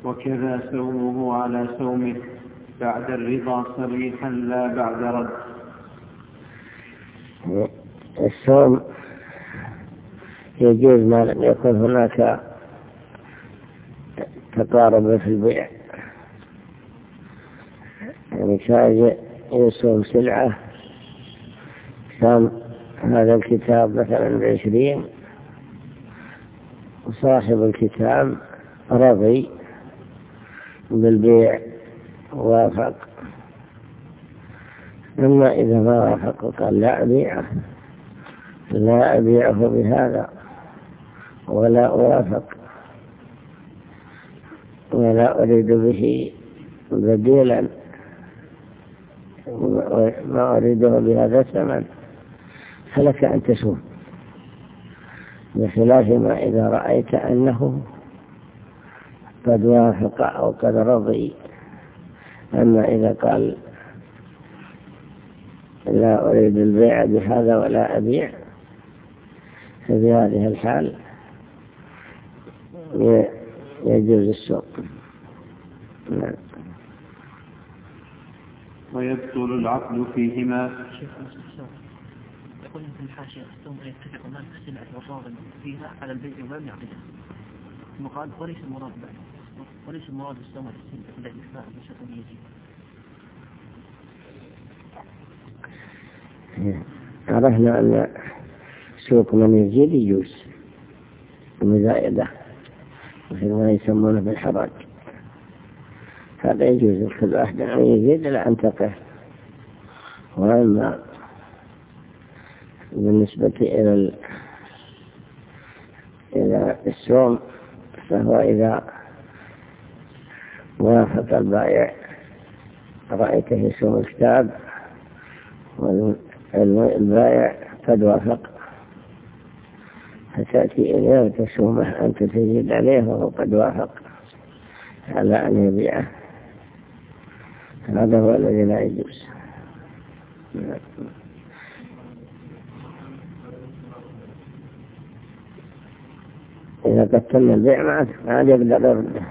وكذا سومه على سومه بعد الرضا صريحا لا بعد رد. الصوم يجوز ما لم يكن هناك تقارب في البيع، يعني كان يصوم سلعة، كان هذا الكتاب مثلا ب20 وصاحب الكتاب رضي بالبيع وافق. أما إذا ما وافق وقال لا أبيعه بهذا ولا أوافق ولا أريد به بديلا، ما أريده بهذا الثمن، فلك أن تسوم، بخلاف ما إذا رأيت أنه قد وافق أو قد رضي. أما إذا قال لا أريد البيع بهذا ولا أبيع، ففي هذه الحال يجوز السوق. ويبطل العقد فيهما. يقول في الحاشية السوم أن يتفق الناس السلعة وصارا فيها على البيع ولم يعقدها، المقال وليس المراد السوم الذي يدفع بشكل يجيب. عرفنا أن سوق من يزيد يجوز المزايدة، مثل ما يسمونه بالحراج، هذا يجوز كل واحد أن يزيد إلى أن تقف. وأما بالنسبة إلى السوم فهو إذا وافق البائع، رأيته يسوم الكتاب والبائع قد وافق، فتأتي إليه وتسومه أنت تزيد عليه وهو قد وافق على أن يبيعه، هذا هو الذي لا يجوز. إذا قد تم البيع ما عاد يقدر يرده.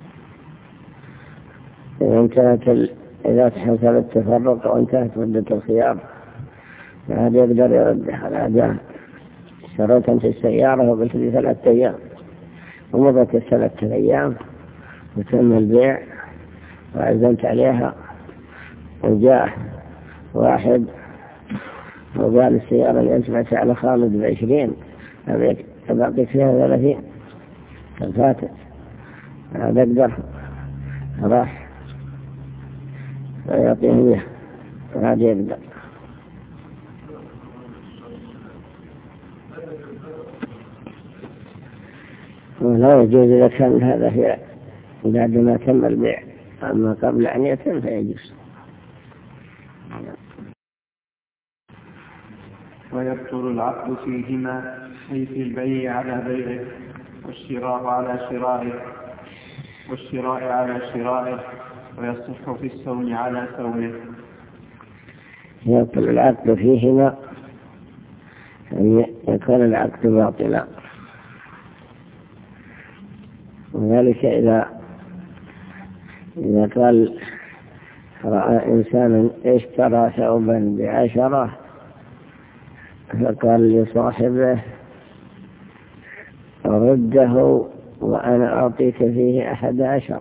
إذا حصل التفرق وانتهت مدة الخيار ما عاد يقدر يرده. على جهة شريت أنت السيارة وقلت لي 3 أيام، ومضت 3 أيام وتم البيع وعزمت عليها، وجاء واحد وقال السيارة اللي أنت بعتها على خالد ب20 أبقيت فيها 30 فاتت، هذا يقدر راح ويعطيه إياه، هذا يقدر. ولا يجوز إذا كان هذا في بعد ما تم البيع، أما قبل أن يتم فيجوز. ويبطل العقد فيهما، أي في البيع على بيعه والشراء على شرائه، ويصح في السوم على سومه. يبطل العقد فيهما أن يكون العقد باطلا، وذلك إذا قال رأى إنسان اشترى ثوبا ب10 فقال لصاحبه رده وأنا أعطيك فيه 11،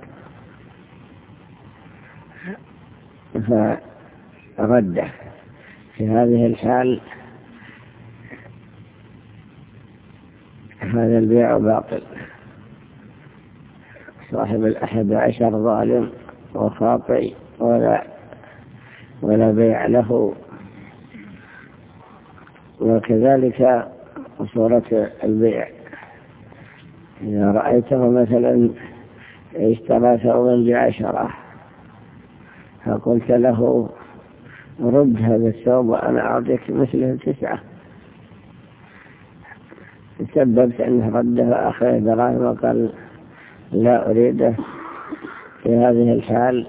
فرده، في هذه الحال هذا البيع باطل. صاحب 11 ظالم وخاطئ ولا بيع له. وكذلك صورة البيع، إذا رأيته مثلا اشترى ثوبا ب10 فقلت له رد هذا الثوب وأنا أعطيك مثله 9، تسببت أنه رده وأخذ دراهم وقال لا أريده، في هذه الحال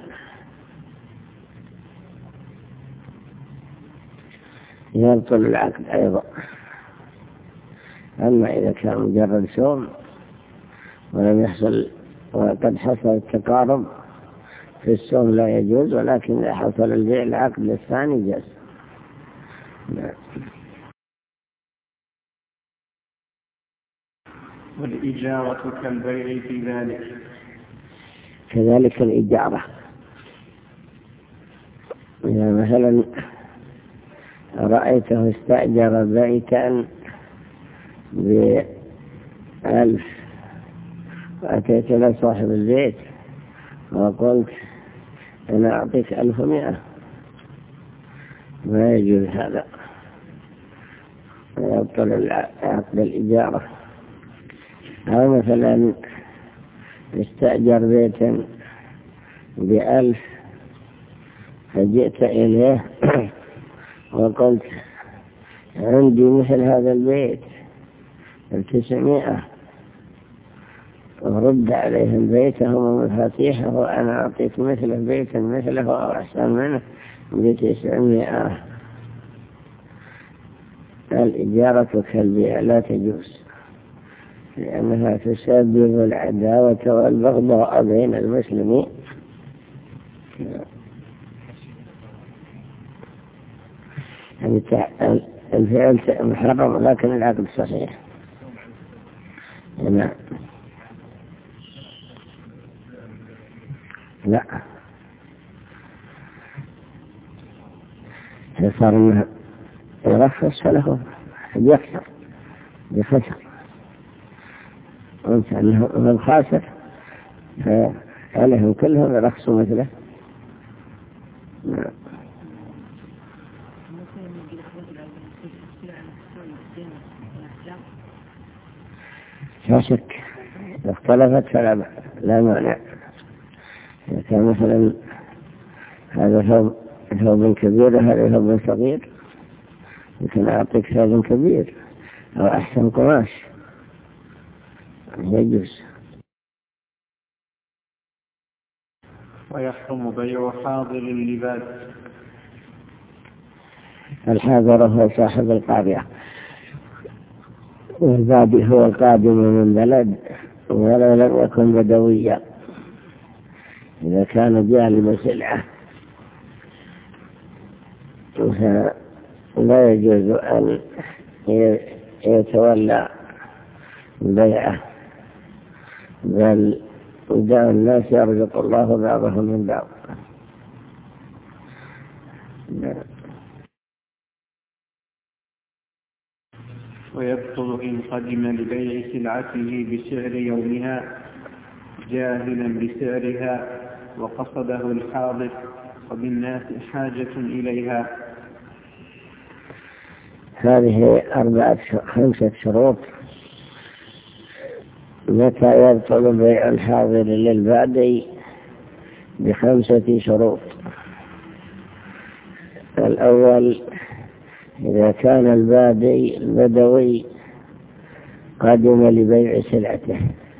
يبطل العقد أيضا. أما إذا كان مجرد سوم ولم يحصل وقد حصل التقارب في السوم لا يجوز، ولكن إذا حصل البيع العقد الثاني جاز. والإجارة كالبيع في ذلك. كذلك الإجارة، إذا مثلا رأيته استأجر بيتا ب1000 وأتيت إلى صاحب البيت وقلت أنا أعطيك 1100، ما يجوز هذا، يبطل عقد الإجارة. أو مثلا استأجر بيتا ب1000 فجئت إليه وقلت عندي مثل هذا البيت ب900، ورد عليهم بيتهم ومفاتيحه وأنا أعطيك مثله بيتا مثله أو أحسن منه ب900. الإجارة كالبيع لا تجوز، لأنها تسبب العداوة والبغضاء بين المسلمين. الفعل محرم لكن العقد صحيح. نعم. لا، صار انه يرخص فله يكثر بخسر، وانت انه من خاسر فعليهم كلهم يرخصوا مثله. لا شك إذا اختلفت فلا مانع. إذا كان مثلا هذا ثوب كبير وهذا ثوب صغير، يمكن أعطيك ثوب كبير أو أحسن قماش، يجوز. ويحرم بيع حاضر اللباس. الحاضر هو صاحب القرية، والبادي هو القادم من بلد ولو لم يكن بدويا، إذا كان جالب سلعة لا يجوز أن يتولى بيعه، بل دع الناس يرزق الله بعضهم من بعض. ويبطل إن قدم لبيع سلعته بسعر يومها جاهلا بسعرها وقصده الحاضر وبالناس حاجة إليها. هذه 5 شروط متى يبطل بيع الحاضر للبادي ب5 شروط. الأول إذا كان البادي البدوي قدم لبيع سلعته،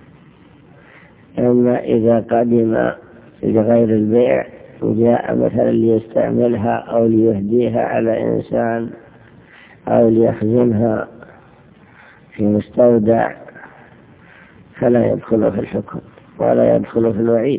أما إذا قدم لغير البيع جاء مثلا ليستعملها أو ليهديها على إنسان أو ليخزنها في مستودع فلا يدخل في الحكم ولا يدخل في الوعيد.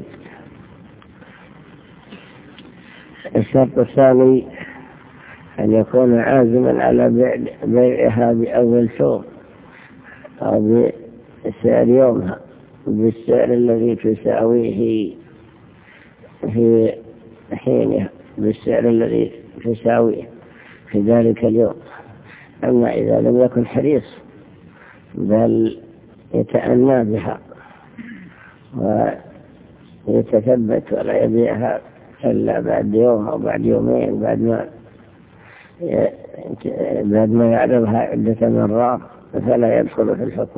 الشرط الثاني أن يكون عازما على بيعها بأول سوم أو بسعر يومها بالسعر الذي تساويه في حينها، بالسعر الذي تساويه في ذلك اليوم. أما إذا لم يكن حريص بل يتأنى بها ويتثبت ولا يبيعها إلا بعد يوم أو بعد يومين بعد ما يعرضها عدة مرات فلا يدخل في الحكم.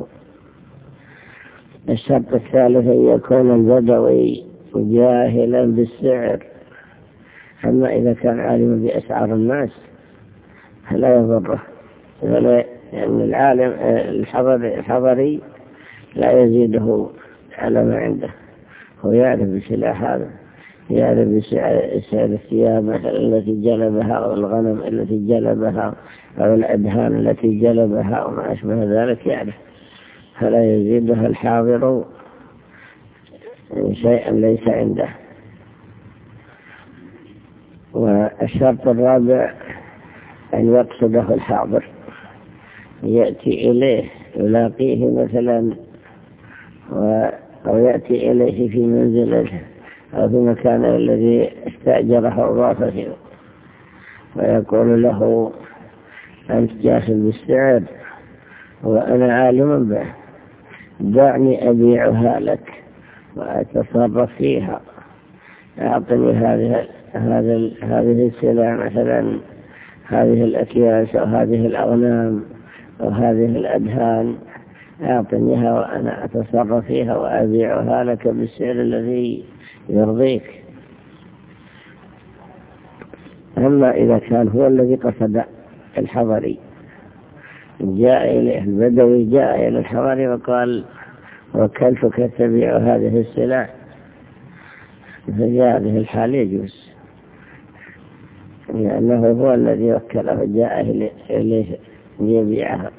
الشرط الثالث أن يكون البدوي جاهلا بالسعر، أما إذا كان عالما بأسعار الناس فلا يضره، لأن العالم الحضري لا يزيده على ما عنده، هو يعرف بسلاح هذا، يعرف بسعر الثياب مثلا التي جلبها أو الغنم التي جلبها أو الأدهان التي جلبها وما أشبه ذلك يعرف، فلا يزيدها الحاضر شيئا ليس عنده. والشرط الرابع أن يقصده الحاضر، يأتي إليه يلاقيه مثلا أو يأتي إليه في منزله أو في مكانه الذي استأجره أو ضاف فيه، ويقول له أنت جاهل بالسعر وأنا عالم به، دعني أبيعها لك وأتصرف فيها، أعطني هذه السلع مثلا، هذه الأكياس أو هذه الأغنام أو هذه الأدهان، أعطنيها وأنا أتصرف فيها وأبيعها لك بالسعر الذي يرضيك. أما إذا كان هو الذي قصد الحضري، جاء إليه البدوي، جاء إلى الحضري وقال وكلتك تبيع هذه السلع، في هذه الحال يجوز، لأنه هو الذي وكله، جاء إليه ليبيعها.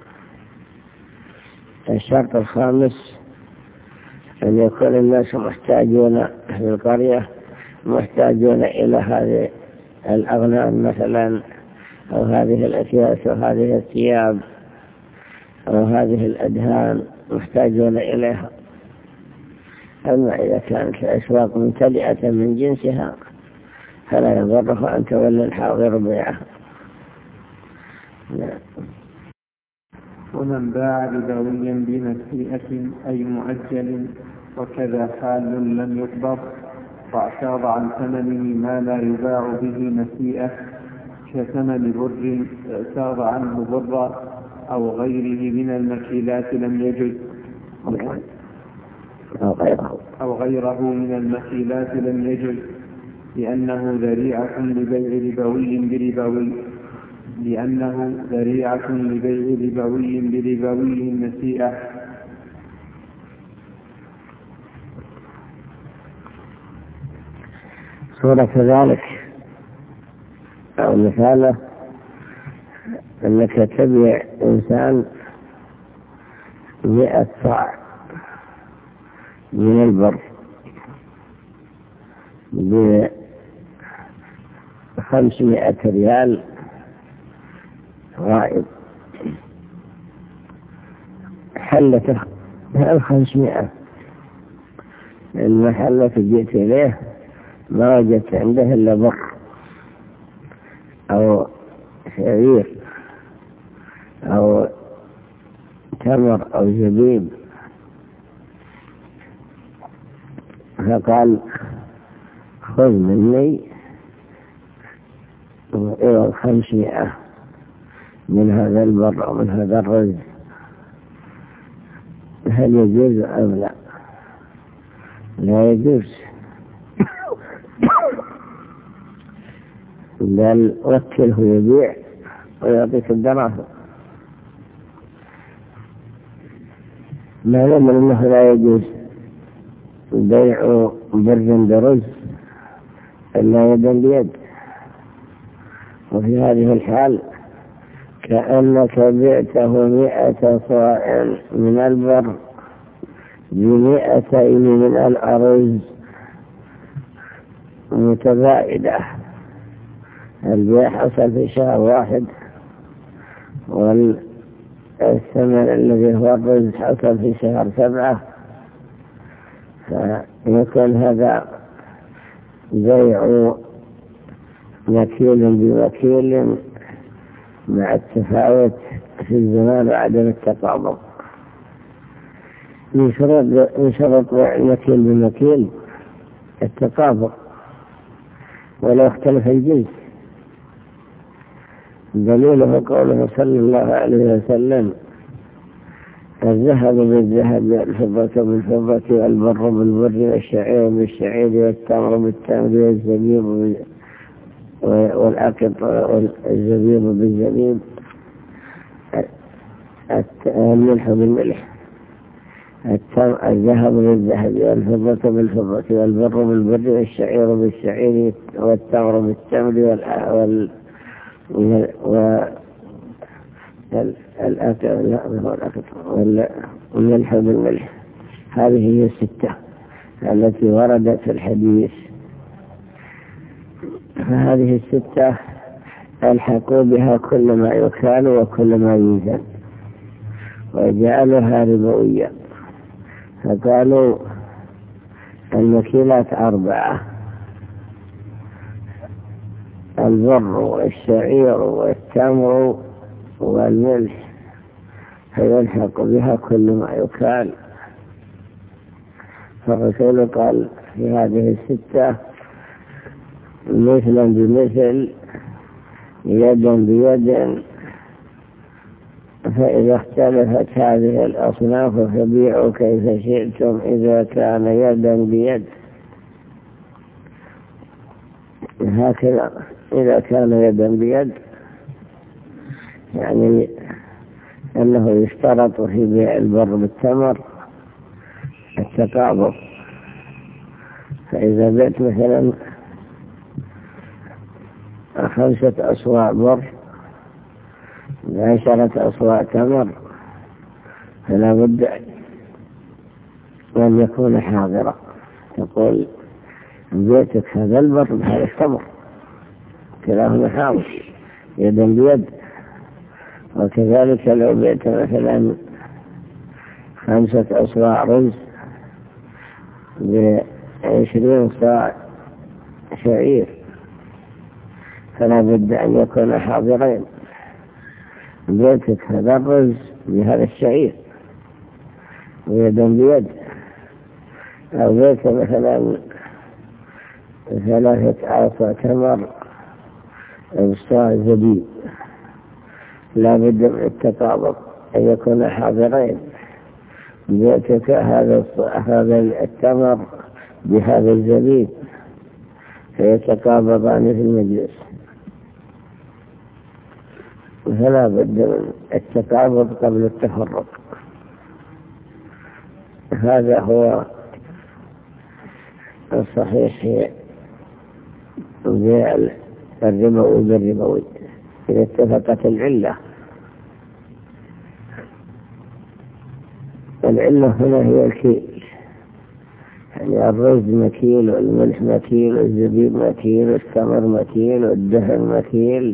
الشرط الخامس أن يكون الناس محتاجون في القرية، محتاجون إلى هذه الأغنام مثلا، أو هذه الأكياس أو هذه الثياب أو هذه الأدهان، محتاجون إليها. أما إذا كانت الأسواق ممتلئة من جنسها فلا يضره أن تولي الحاضر بيعها. ومن باع بدويا بنسيئة أي مؤجل وكذا حال لم يقبض واعتاض عن ثمنه ما لا يباع به نسيئة كثمن بر اعتاض عنه برا أو غيره من المكيلات لم يجز، أو غيره من المكيلات لم يجز، لأنه ذريعة لبيع ربوي بربوي نسيئة. صورة ذلك أو مثاله أنك تبيع إنسان 100 صاع من البر ب500 ريال غائب، حلت 500 المحلة جئت إليه ما وجدت عنده إلا بر أو شعير أو تمر أو زبيب، فقال خذ مني 500 من هذا البر أو من هذا الرز، هل يجوز أم لا؟ لا يجوز، بل وكله يبيع ويعطيك الدراهم. ما يؤمن أنه لا يجوز بيع بر برز إلا يدا بيد، وفي هذه الحال كأنك بعته 100 صاع من البر ب200 من الأرز متباعدة، البيع حصل في شهر واحد، والثمن الذي هو الرز حصل في شهر 7، فيكون هذا بيع مكيل بمكيل مع التفاوت في الزمان وعدم التقابض. من شرط بيع المكيل بمكيل التقابض ولو اختلف الجنس. دليله قوله صلى الله عليه وسلم الذهب بالذهب والفضة بالفضة والبر بالبر والشعير بالشعير والتمر بالتمر والزبيب والعقط والزبيب بالزبيب، الملح بالملح، الذهب بالذهب والفضة بالفضة والبر بالبر والشعير بالشعير والتمر بالتمر والملح بالملح. هذه هي 6 التي وردت في الحديث. فهذه الستة ألحقوا بها كل ما يكال وكل ما يوزن وجعلها ربوية، فقالوا المكيلات 4: البر والشعير والتمر والملح، فيلحق بها كل ما يكال. فالرسول قال في هذه الستة: مثلا بمثل، يدا بيد، فإذا اختلفت هذه الأصناف فبيعوا كيف شئتم إذا كان يدا بيد. هكذا إذا كان يدا بيد يعني أنه يشترط في بيع البر بالتمر التقابض. فإذا بيت مثلا 5 أصواع بر ب10 أصواع تمر، فلا بد أن يكون حاضرا. تقول بيتك هذا البر بهذا التمر، كلاهما حاضر يدا بيد. وكذلك لو بيت مثلا 5 أصواع رز ب20 صاع شعير، فلا بد أن يكون حاضرين. بيتك هذا الرز بهذا الشعير ويدا بيد. أو بيت مثلا 3 أعصى تمر بصاع زبيب، لا بد من التقابض أن يكون حاضرين. بيتك هذا التمر بهذا الزبيب، فيتقابضان في المجلس، فلا بد من التقابض قبل التفرق. هذا هو الصحيح في بيع الربوي بالربوي إذا اتفقت العلة. العلة هنا هي الكيل، يعني الرز مكيل والملح مكيل والزبيب مكيل والتمر مكيل والدهن مكيل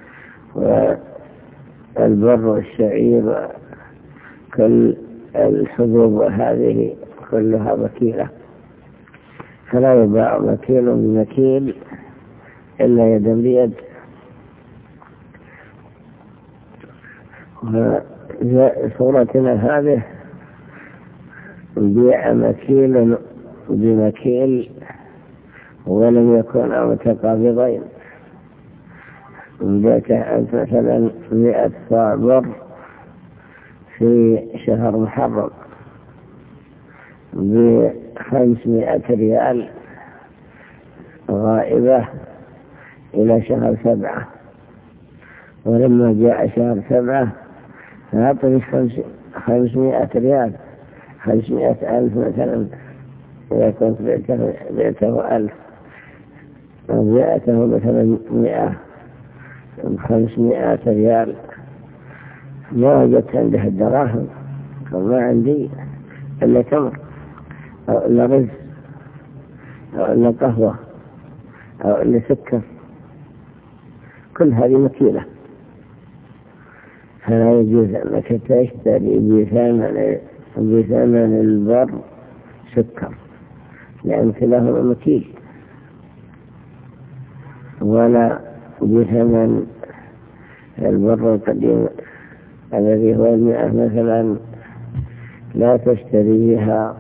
والبر والشعير، كل الحبوب هذه كلها مكيلة، فلا يباع مكيل بمكيل إلا يدا بيد. صورتنا هذه بيع مكيل بمكيل ولم يكن متقابضين. بيت أنت مثلا 100 صاع بر في شهر محرم ب500 ريال غائبة إلى شهر 7، ولما جاء شهر 7 فأعطني 500 ريال، 500,000 مثلا. إذا كنت بيته 1000 وبيعته مثلا 100 500 ريال، ما وجدت عنده الدراهم، فما عندي إلا تمر أو إلا رز أو إلا قهوة أو إلا سكر، كل هذه مكيلة. فلا يجوز أنك تشتري بثمن البر سكر، لأن كلاهما مكيل، ولا بثمن البر القديم الذي هو 100 مثلا، لا تشتري بها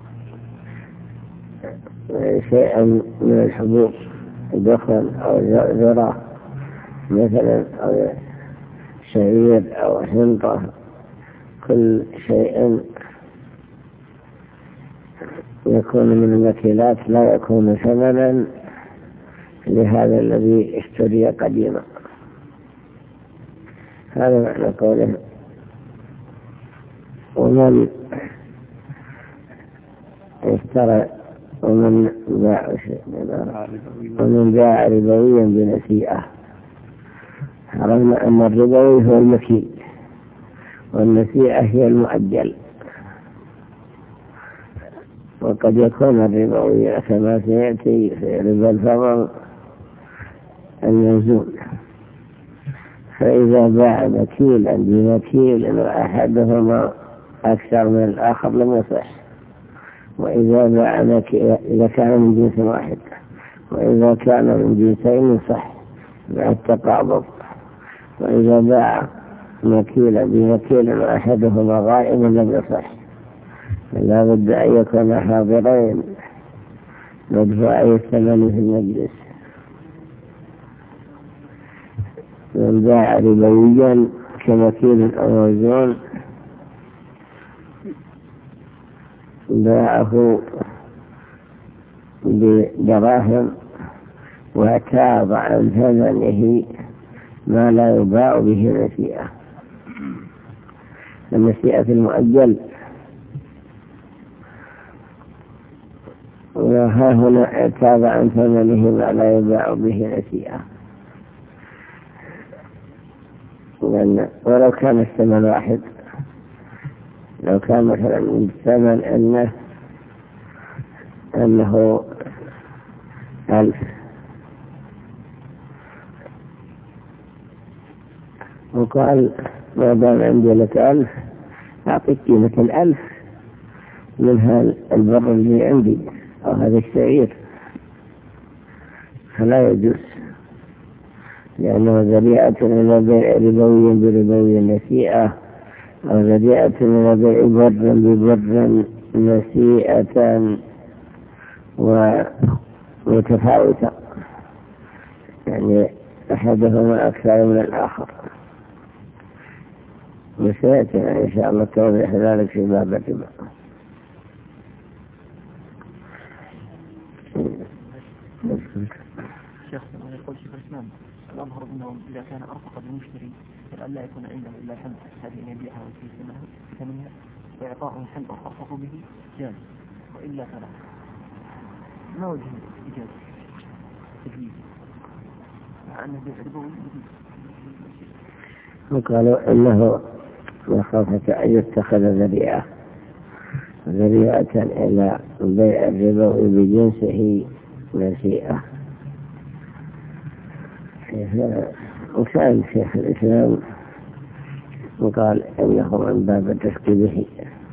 شيئا من الحبوب، دخن أو ذرة مثلا أو شعير أو حنطة، كل شيء يكون من المكيلات لا يكون ثمنا لهذا الذي اشتري قديما. هذا معنى قوله: ومن اشترى ومن باع ربويا بنسيئة. عرفنا أن الربوي هو المكيل والنسيئة هي المؤجل. وقد يكون الربوي كما سيأتي في ربا الفضل الموزون. فإذا باع مكيلا بمكيل وأحدهما أكثر من الآخر لم يصح. وإذا باع إذا كان من جنس واحد، وإذا كان من جنسين صح مع التقابض. وإذا باع مكيلا بمكيل وأحدهما غائب لم يصح، فلا بد أن يكون حاضرين مدفوعي الثمن في المجلس. من باع ربويا كمكيل أو موزون باعه بدراهم وتاب عن ثمنه ما لا يباع به نسيئة. النسيئة في المؤجل، وها هنا تاب عن ثمنه ما لا يباع به نسيئة. ولو كان الثمن واحد، لو كان مثلا الثمن أنه 1000 وقال ما دام عندي لك 1000 أعطيك قيمة 1000 من هذا البر اللي عندي أو هذا الشعير، فلا يجوز، لأنه ذريعة إلى بيع ربوي بربوي نسيئة، أو ذريعة إلى بيع بر ببر نسيئة ومتفاوتة، يعني أحدهما أكثر من الآخر. وسيأتي إن شاء الله توضيح ذلك في باب الربا. شيخ يقول شيخ الإسلام الأظهر أنه إذا كان أرفق بالمشتري فلأن لا يكون عنده إلا حمل هذه أن يبيعها ويسير ثمنها وإعطاء حمل أرفق به جاز، وإلا فلا. ما وجه الإجازة تجويز مع أنه بيع ربوي جديد؟ وقالوا إنه مخافة أن يتخذ ذريعة إلى بيع الربوي بجنسه نسيئة. وكان شيخ الإسلام وقال إنه من باب الرفق به.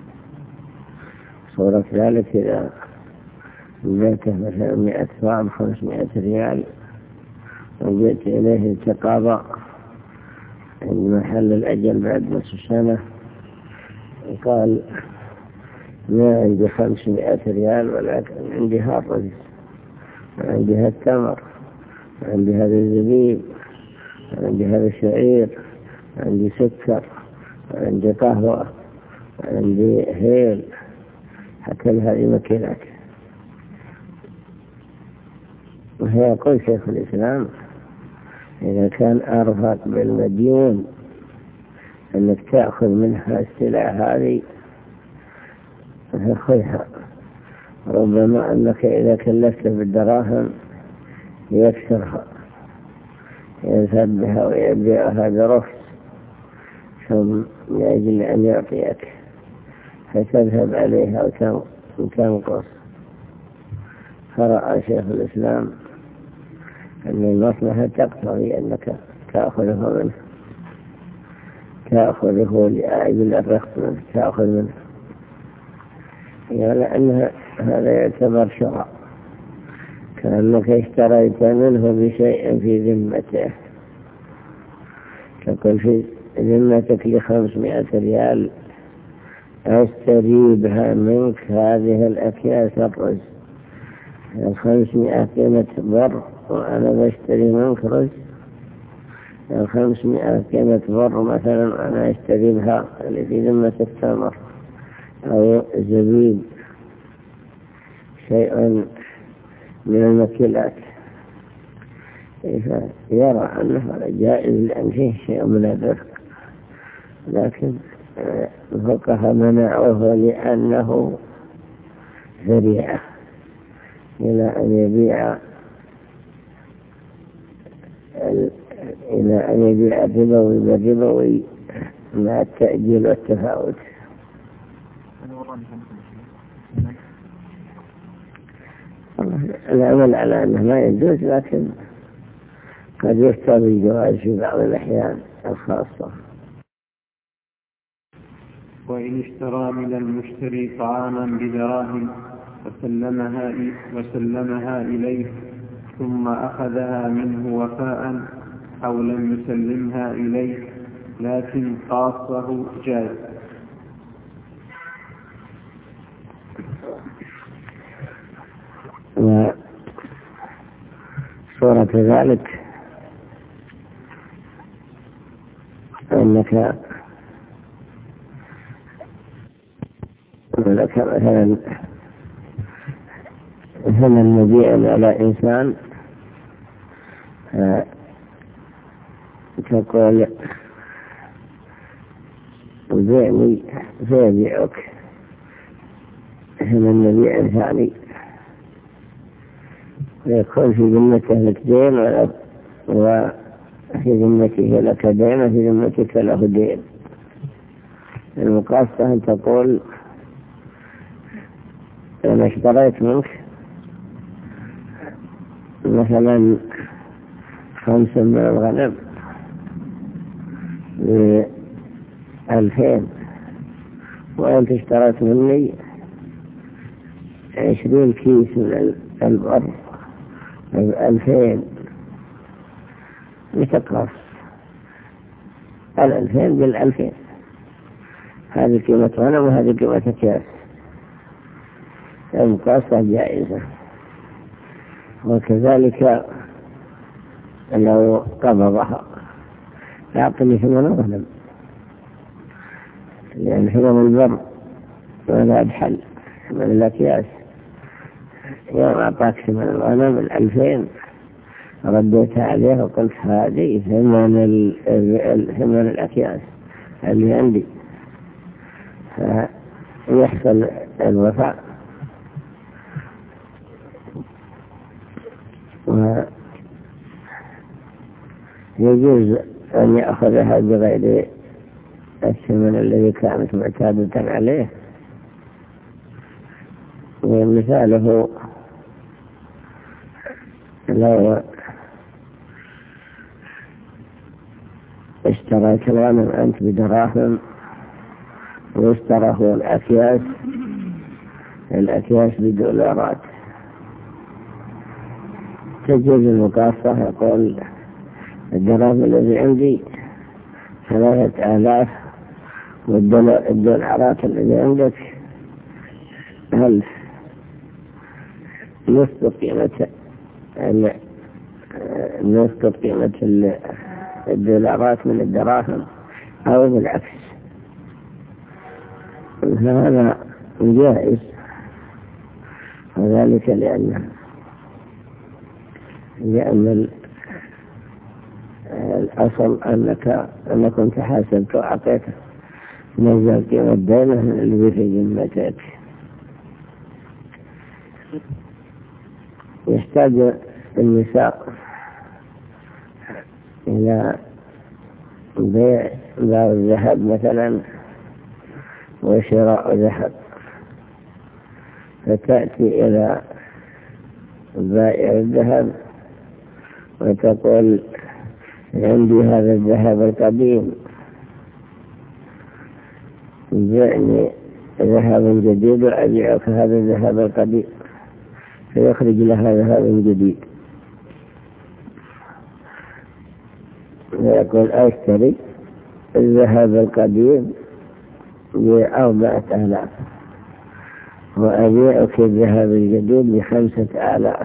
صورة ذلك إذا جئت مثلا 100 صاع 500 ريال وجئت إليه التقاضى عند محل الأجل بعد نصف سنة، قال ما عندي 500 ريال ولكن عندي هالرز وعندي هالتمر وعندي هذا الزبيب وعندي هذا الشعير وعندي سكر وعندي قهوة وعندي هيل، حتى هذه مكينات. وهي يقول شيخ الإسلام إذا كان أرفق بالمديون أنك تأخذ منها السلع هذه فخذها، ربما أنك إذا كلفت بالدراهم يكسرها يذهب بها ويبيعها برخص ثم لأجل أن يعطيك فتذهب عليها وتنقص. فرأى شيخ الإسلام أن المصلحة تقتضي أنك تأخذه لأجل الرخص منه، تأخذ منه، لأن هذا يعتبر شراء، كأنك اشتريت منه بشيء في ذمته. تقول في ذمتك 500 ريال أشتري بها منك هذه الأكياس الرز، 500 قيمة بر وأنا بشتري منك رز، 500 قيمة بر مثلا وأنا أشتري بها اللي في ذمة التمر أو زبيب، شيء من المكيلات. يرى أنه جائز لأن فيه شيء من الرفق، لكن الفقهاء منعوه لأنه ذريعة إلى أن يبيع الربوي بالربوي مع التأجيل والتفاوت. العمل على أنه ما يجوز، لكن قد يفترض الجواز في بعض الأحيان الخاصة. وإن اشترى من المشتري طعاما بدراهم وسلمها إليه ثم أخذها منه وفاء أو لم يسلمها إليه لكن قاصه جاز. وصورة ذلك أنك لك مثلا مبيعا على إنسان تقول بيعني فيبيعك من مبيع ثاني ويكون في ذمته لك دين وفي ذمته لك دين وفي ذمتك له دين. المقاصة أن تقول أنا اشتريت منك مثلا 5 من الغنم ب2000 وأنت اشتريت مني 20 كيس من البر ب2000 لتقص 2000 بال2000. هذه قيمة غنم وهذه قيمة أكياس. المقاصة جائزة. وكذلك لو قبضها يعطني ثمن غنم، لأن ثمن البر ولا أدحل ثمن الأكياس. يوم أعطاك ثمن الغنم 2000 رديتها عليه وقلت هذه ثمن الأكياس اللي عندي، فيحصل الوفاء. ويجوز أن يأخذها بغير الثمن الذي كانت معتادة عليه. ومثاله لو اشتريت الغنم أنت بدراهم واشتراه الأكياس بدولارات، تجوز المقاصة. يقول الدراهم الذي عندي 3000 والدولارات الذي عندك 1000، نسقط قيمة الدولارات من الدراهم أو بالعكس. هذا جائز، وذلك لأن الأصل أنكم تحاسبت وأعطيته نزل قيمة دينه اللي في ذمتك. يحتاج النساء إلى بيع الذهب مثلا وشراء ذهب، فتأتي إلى بائع الذهب وتقول عندي هذا الذهب القديم بعني ذهب جديد وأبيعك هذا الذهب القديم، فيخرج لها ذهب جديد، ويقول أشتري الذهب القديم ب4000 وأبيعك الذهب الجديد ب5000.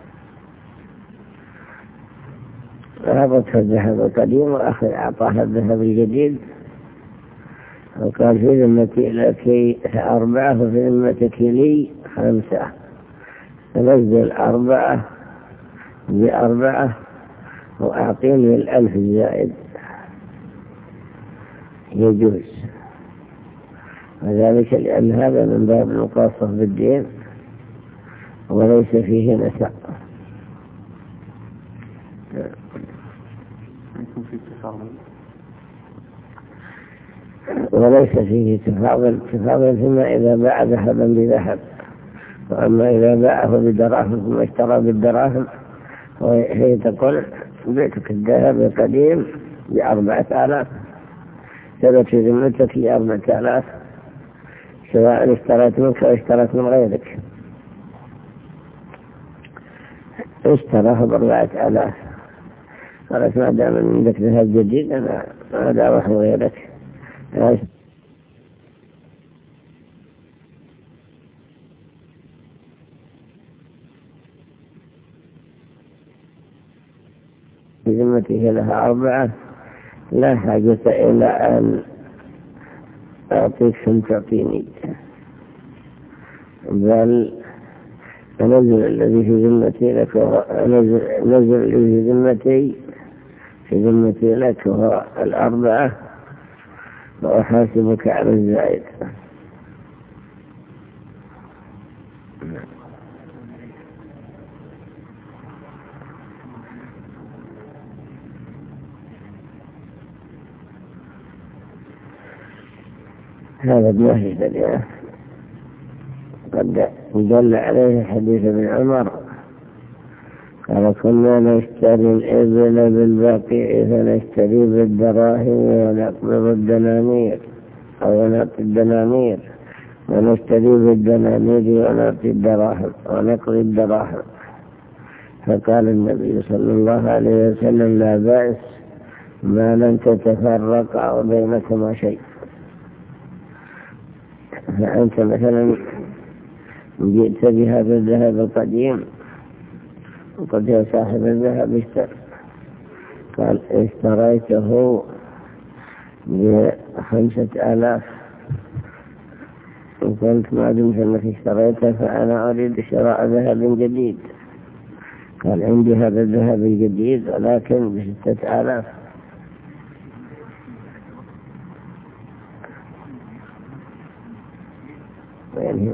ربطها الذهب القديم وأخذ أعطاها الذهب الجديد وقال في ذمتي لك 4 وفي ذمتك لي 5، فنزل 4 ب4 وأعطيني 1000 زائد. يجوز، وذلك لأن هذا من باب المقاصة بالدين وليس فيه نساء. وليس فيه تفاضل فيما إذا باع ذهبا بذهب وأما إذا باعه بدراهم ثم اشترى بالدراهم وهي تقول بيتك الذهب القديم ب4,000 ثبت في ذمتك ل4,000 سواء اشتريت منك أو اشتريت من غيرك. اشتراه ب4,000 قالت ما دام عندك ذهب جديد أنا ما دعوه غيرك. بذمته لها 4 لا حاجة إلى أن أعطيك ثم تعطيني، بل نزل الذي في ذمتي لك نزل الذي في ذمتي لك وهو 4 وأحاسبك على الزائد. هذا النهي الذي قد دل عليه حديث ابن عمر قال كنا نشتري الإبل بالبقيع فنشتري بالدراهم ونقبض الدنانير أو نعطي الدنانير ونشتري بالدنانير ونعطي الدراهم ونقضي الدراهم. فقال النبي صلى الله عليه وسلم لا بأس ما لم تتفرق بينكما شيء. فأنت مثلا جئت بهذا الذهب القديم وقد يا صاحب الذهب قال اشتريته ب5,000 وقلت ما دمت أنك اشتريته فأنا أريد شراء ذهب جديد. قال عندي هذا الذهب الجديد ولكن ب6,000. يعني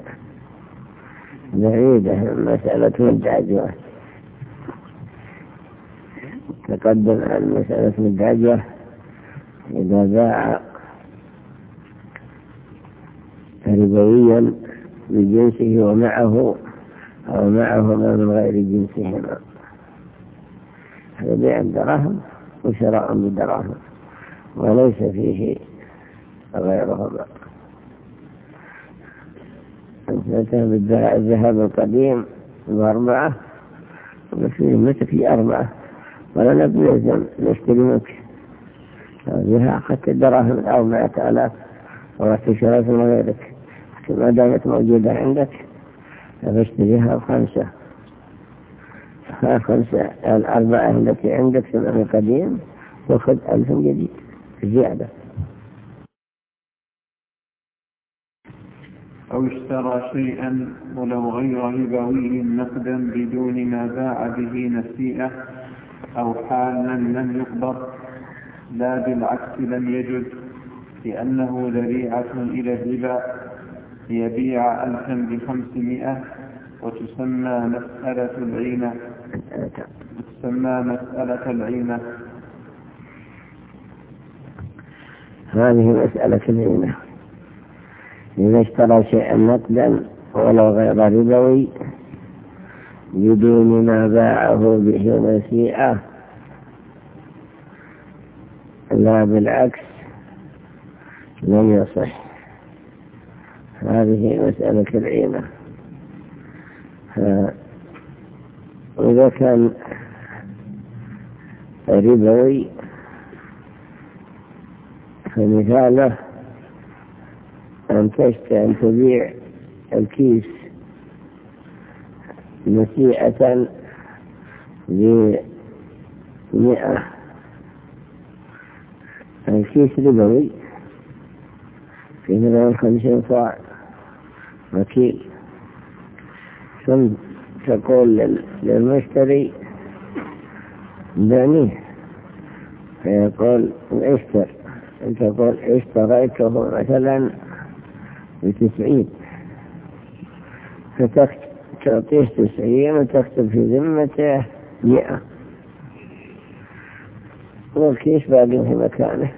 بعيدة مسألة الدعجوة. تقدم عن مسألة الدعجوة إذا باع ربويا بجنسه ومعه أو معهما من غير جنسهما، هذا بيع الدراهم وشراء بالدراهم وليس فيه غيرهما. أنت بالذهب القديم ب4 وفيه متك 4 ولا نبني نشتري منك بها أخذت الدراهم 4,000 واشتريت من غيرك، ما دامت موجودة عندك فاشتريها ب5. 4 التي عندك ثمن القديم وخذ 1,000 جديد زيادة. أو اشترى شيئا ولو غير ربوي نقدا بدون ما باع به نسيئة أو حالا لم يقبض، لا بالعكس لم يجد، لأنه ذريعة إلى الربا، ليبيع 1,000 ب500 وتسمى مسألة العينة. هذه مسألة العينة. إذا اشترى شيئا نقدا ولو غير ربوي بدون ما باعه به نسيئة لا بالعكس لم يصح. هذه مسألة العينة. إذا كان ربوي فمثاله أن تبيع الكيس نسيئة ب100. الكيس ربوي فيه 50 صاع وكيل، ثم تقول للمشتري بعنيه فيقول اشتر، تقول اشتريته مثلا ب90 فتعطيه 90 وتكتب في ذمته 100 والكيس باقي في مكانه.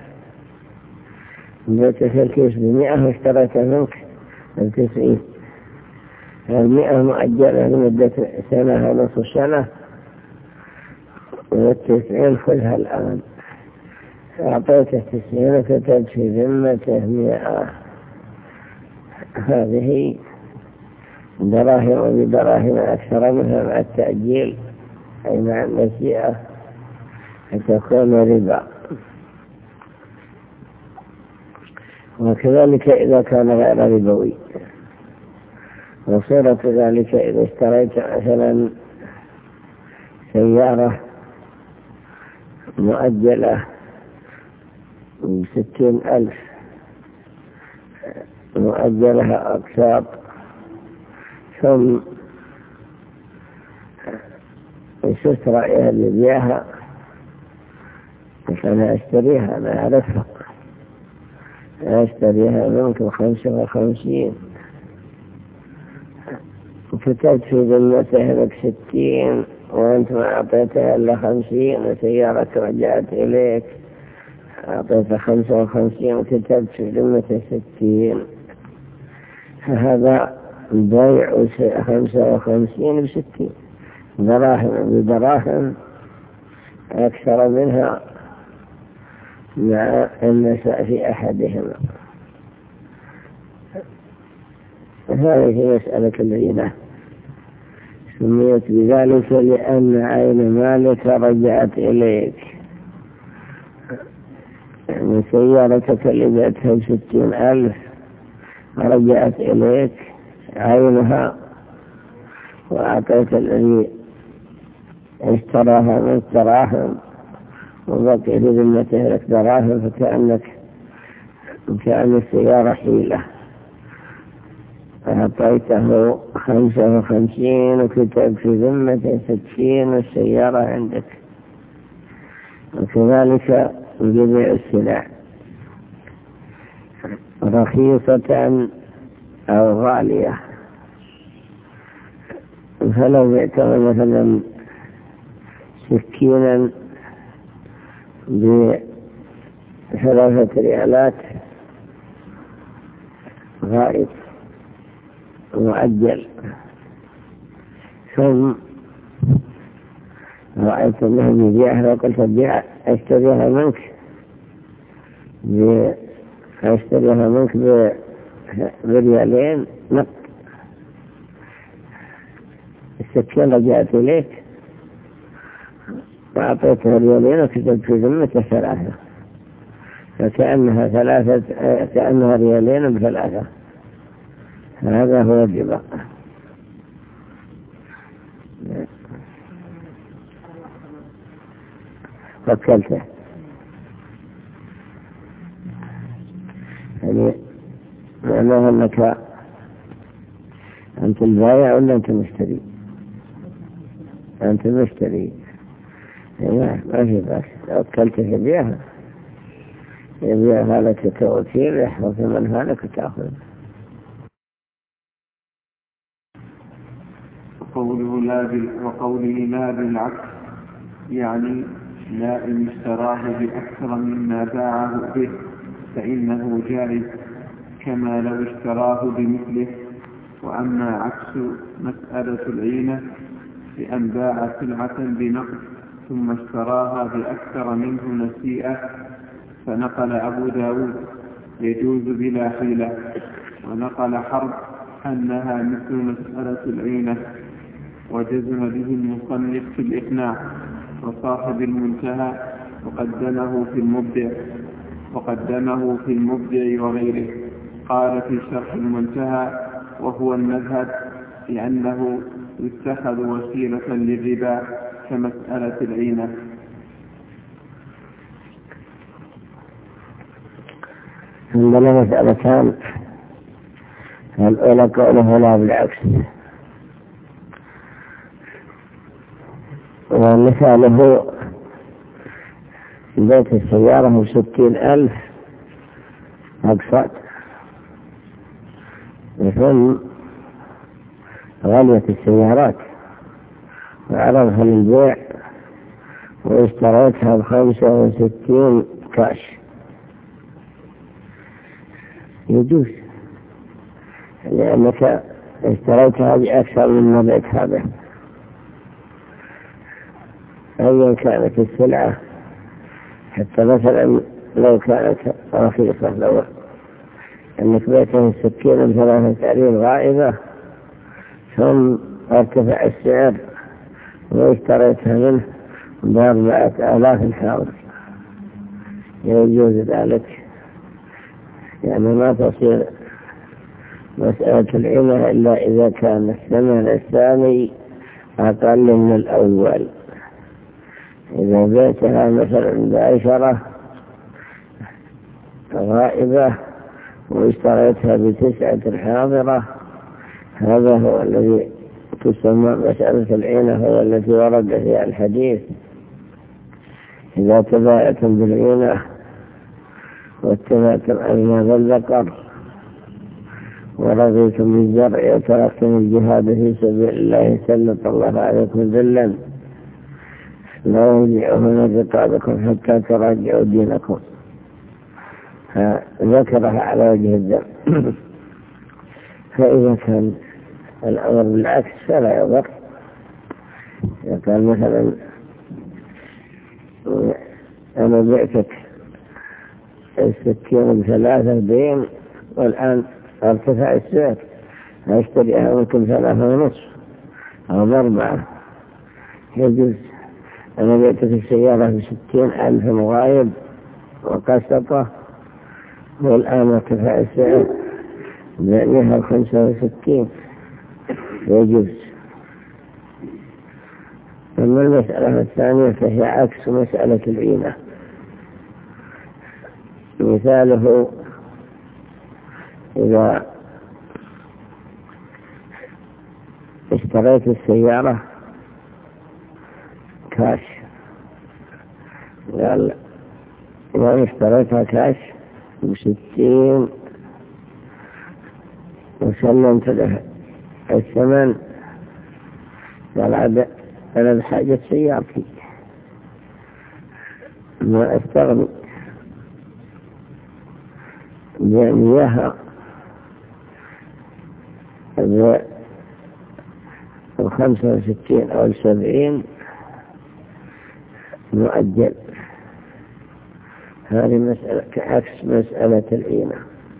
بيتك الكيس ب100 واشتريته منك ب90 100 مؤجلة لمدة سنة أو نصف سنة، و90 خذها الآن. أعطيته 90 وكتبت في ذمته 100. هذه دراهم وبدراهم أكثر منها مع التأجيل أي مع النسيئة فتكون ربا. وكذلك إذا كان غير ربوي. وصورة ذلك إذا اشتريت مثلا سيارة مؤجلة ب60,000 مؤجلها أقساط، ثم شفت رأيها اللي بيها أنا أشتريها، أنا أعرفها، أشتريها منك 55 وكتبت في ذمتها لك 60 وأنت ما أعطيتها إلا 50 وسيارة رجعت إليك أعطيتها 55 وكتبت في ذمتها 60. فهذا بيع 55 ب60 دراهم بدراهم أكثر منها مع النساء في أحدهما. هذه مسألة العينة سميت بذلك لأن عين مالك رجعت إليك، يعني سيارتك اللي بعتها ب60,000 رجعت إليك عينها وأعطيت الذي اشتراها من دراهم وبقي بذمته لك دراهم، فكأن السيارة حيلة. أعطيته 55 وكتب في ذمته 60 والسيارة عندك. وكذلك ببيع السلع رخيصة أو غالية. فلو بعته مثلا سكينا ب3 ريالات غائب مؤجل، ثم رأيت أنه يبيعها وقلت أشتريها منك بريالين نقد، السكين رجعت إليك وأعطيتها ريالين وكتبت في ذمته 3 فكأنها كأنها ريالين ب3. هذا هو الربا. وكلته يعني معناها أنك أنت البايع ولا أنت مشتري؟ أنت مشتري، ما في بأس. وكلته يبيعها لك كوكيل يحفظ منها لك وتأخذ. وقوله لا بالعكس، يعني لا إن اشتراه بأكثر مما باعه به فإنه جائز كما لو اشتراه بمثله. وأما عكس مسألة العينة بأن باع سلعة بنقد ثم اشتراها بأكثر منه نسيئة، فنقل أبو داود يجوز بلا حيلة، ونقل حرب أنها مثل مسألة العينة، وجزم به المصنف في الإقناع وصاحب المنتهى وقدمه في المبدع وغيره. قال في شرح المنتهى وهو المذهب لأنه يتخذ وسيلة للربا كمسألة العينة. عندنا مسألتان، الأولى قوله لا بالعكس، ومثاله بيت السيارة ب60,000 أقساط، ثم غليت السيارات وعرضها للبيع واشتريتها ب65 كاش، يجوز لأنك اشتريتها بأكثر مما بعتها به، أيا كانت السلعة، حتى مثلا لو كانت رخيصة، لو أنك بعته السكين ب3 غائبة ثم ارتفع السعر واشتريتها منه ب4,000 حاضر، يجوز ذلك، يعني ما تصير مسألة العينة إلا إذا كان الثمن الثاني أقل من الأول. إذا بعتها مثلا ب10 غائبة واشتريتها ب9 حاضرة، هذا هو الذي تسمى مسألة العينة، هو التي ورد فيها الحديث: إذا تبايعتم بالعينة واتبعتم أذناب البقر ورضيتم بالزرع وتركتم الجهاد في سبيل الله سلط الله عليكم ذلا لا يرجعه من رقابكم حتى تراجعوا دينكم. فذكرها على وجه الذم. فإذا كان الأمر بالعكس فلا يضر. إذا كان مثلا أنا بعتك السكين ب3 دين والآن ارتفع السعر، أشتريها منكم 3.5 أو ب4، يجوز. أنا بعتك السيارة ب60,000 مغايب وقسطة، والآن ارتفع السعر بعنيها 65، يجوز. أما المسألة الثانية فهي عكس مسألة العينة. مثاله: إذا اشتريت السيارة كاش، قال إذا اشتريتها كاش ب60 وسلمت له الثمن، قال أنا بحاجة سيارتي ما أستغني بأنياها ب65 أو 70 مؤجل. هذه مسألة كعكس مسألة العينة.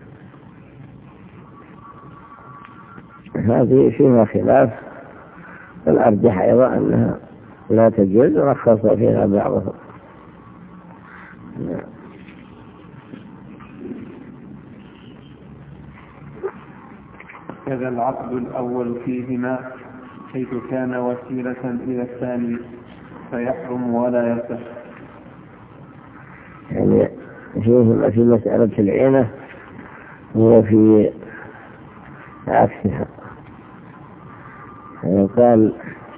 هذه فيها خلاف، والأرجح أيضا أنها لا تجوز، رخص فيها بعضهم. كذا العقد الأول فيهما حيث كان وسيلة إلى الثاني فيحرم ولا يصح. يعني فيهما في مسألة العينة وفي عكسها. يقال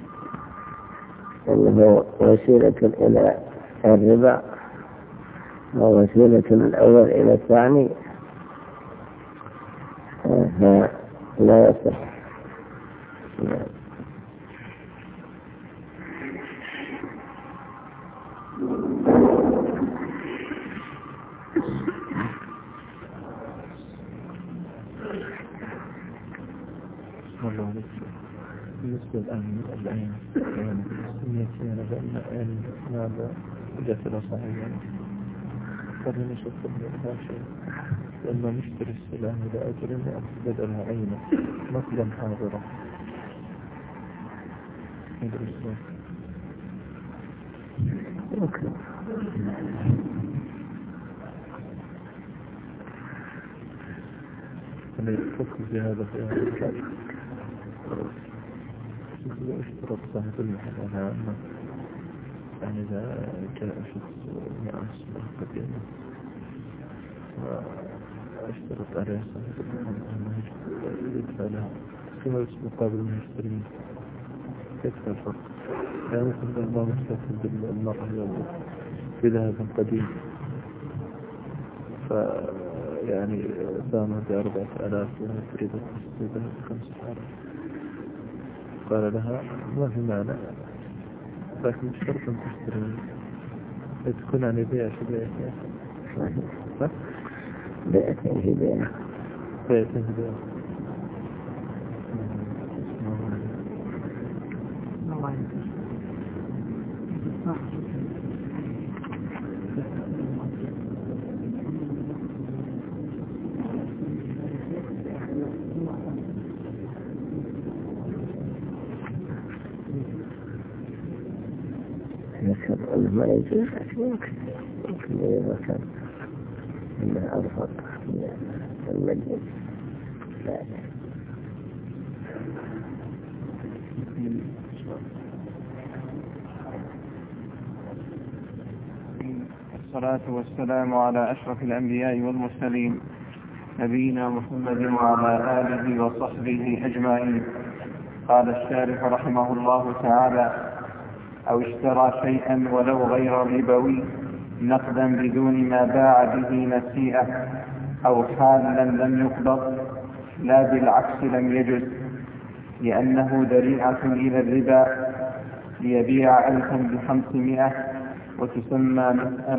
أنه وسيلة إلى الربا ووسيلة الأول إلى الثاني فلا يصح. بالنسبة الآن العين سميتنا بأن هذا جاء صحيح، خلينا نشوف هذا شيء. لما نشتري السلام إلى أجل بدلها عينه مثلا حاضرة يدرسون أنا يفكر في هذا الشيء. اشترط صاحب المحل على أنه يعني إذا جاء شخص يعرف قديمة واشترط عليه صاحب المحل أنه يدفع لها كما مقابل ما يشتري منه، يدفع الفرق. يعني مثل الله مستفد بالمرة يوم بذهب قديم، يعني سامة ب4,000 وهي تريد تستفيدها ب5,000، قال لها ما في معنى، لكن شرط أن تشتري تكون عن بيع في بيع بيعتين في بيع. ما يجوز ممكن يذكر إنه أرفق من المجلس لا. الصلاة والسلام على أشرف الأنبياء والمرسلين نبينا محمد وعلى آله وصحبه أجمعين. قال الشارح رحمه الله تعالى: أو اشترى شيئا ولو غير ربوي نقدا بدون ما باع به نسيئة أو حالا لم يقبض، لا بالعكس لم يجز، لأنه ذريعة إلى الربا، ليبيع 1500 وتسمى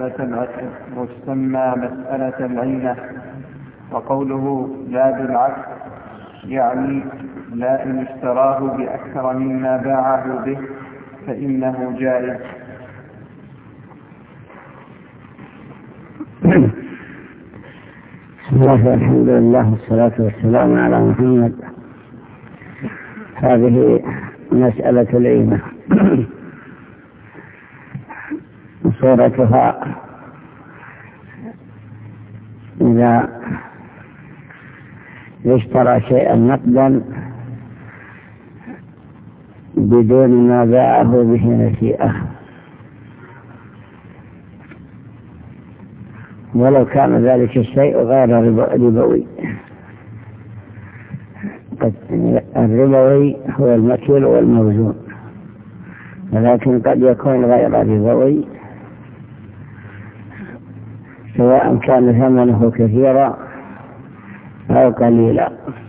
مسألة العينة. وقوله لا بالعكس يعني لا إن اشتراه بأكثر مما باعه به فإنه جائز. بسم الله والحمد لله والصلاة والسلام على محمد. هذه مسألة العينة. صورتها إذا اشترى شيئا نقدا بدون ما باعه به نسيئة، ولو كان ذلك الشيء غير ربوي. الربوي هو المكيل والموزون، ولكن قد يكون غير ربوي، سواء كان ثمنه كثيرا أو قليلا.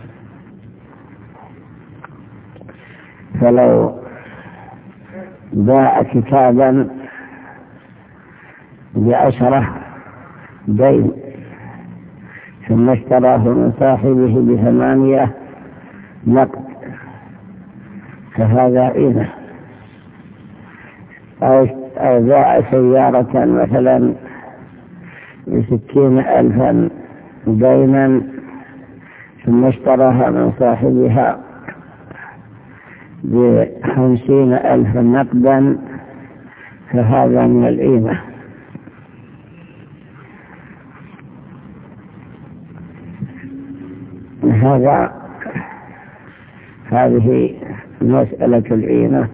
فلو باع كتابا ب10 دين ثم اشتراه من صاحبه ب8 نقد فهذا عينة. أو باع سيارة مثلا ب60,000 دينا ثم اشتراها من صاحبها ب50,000 نقدا فهذا من العينة. هذه مسألة العينة،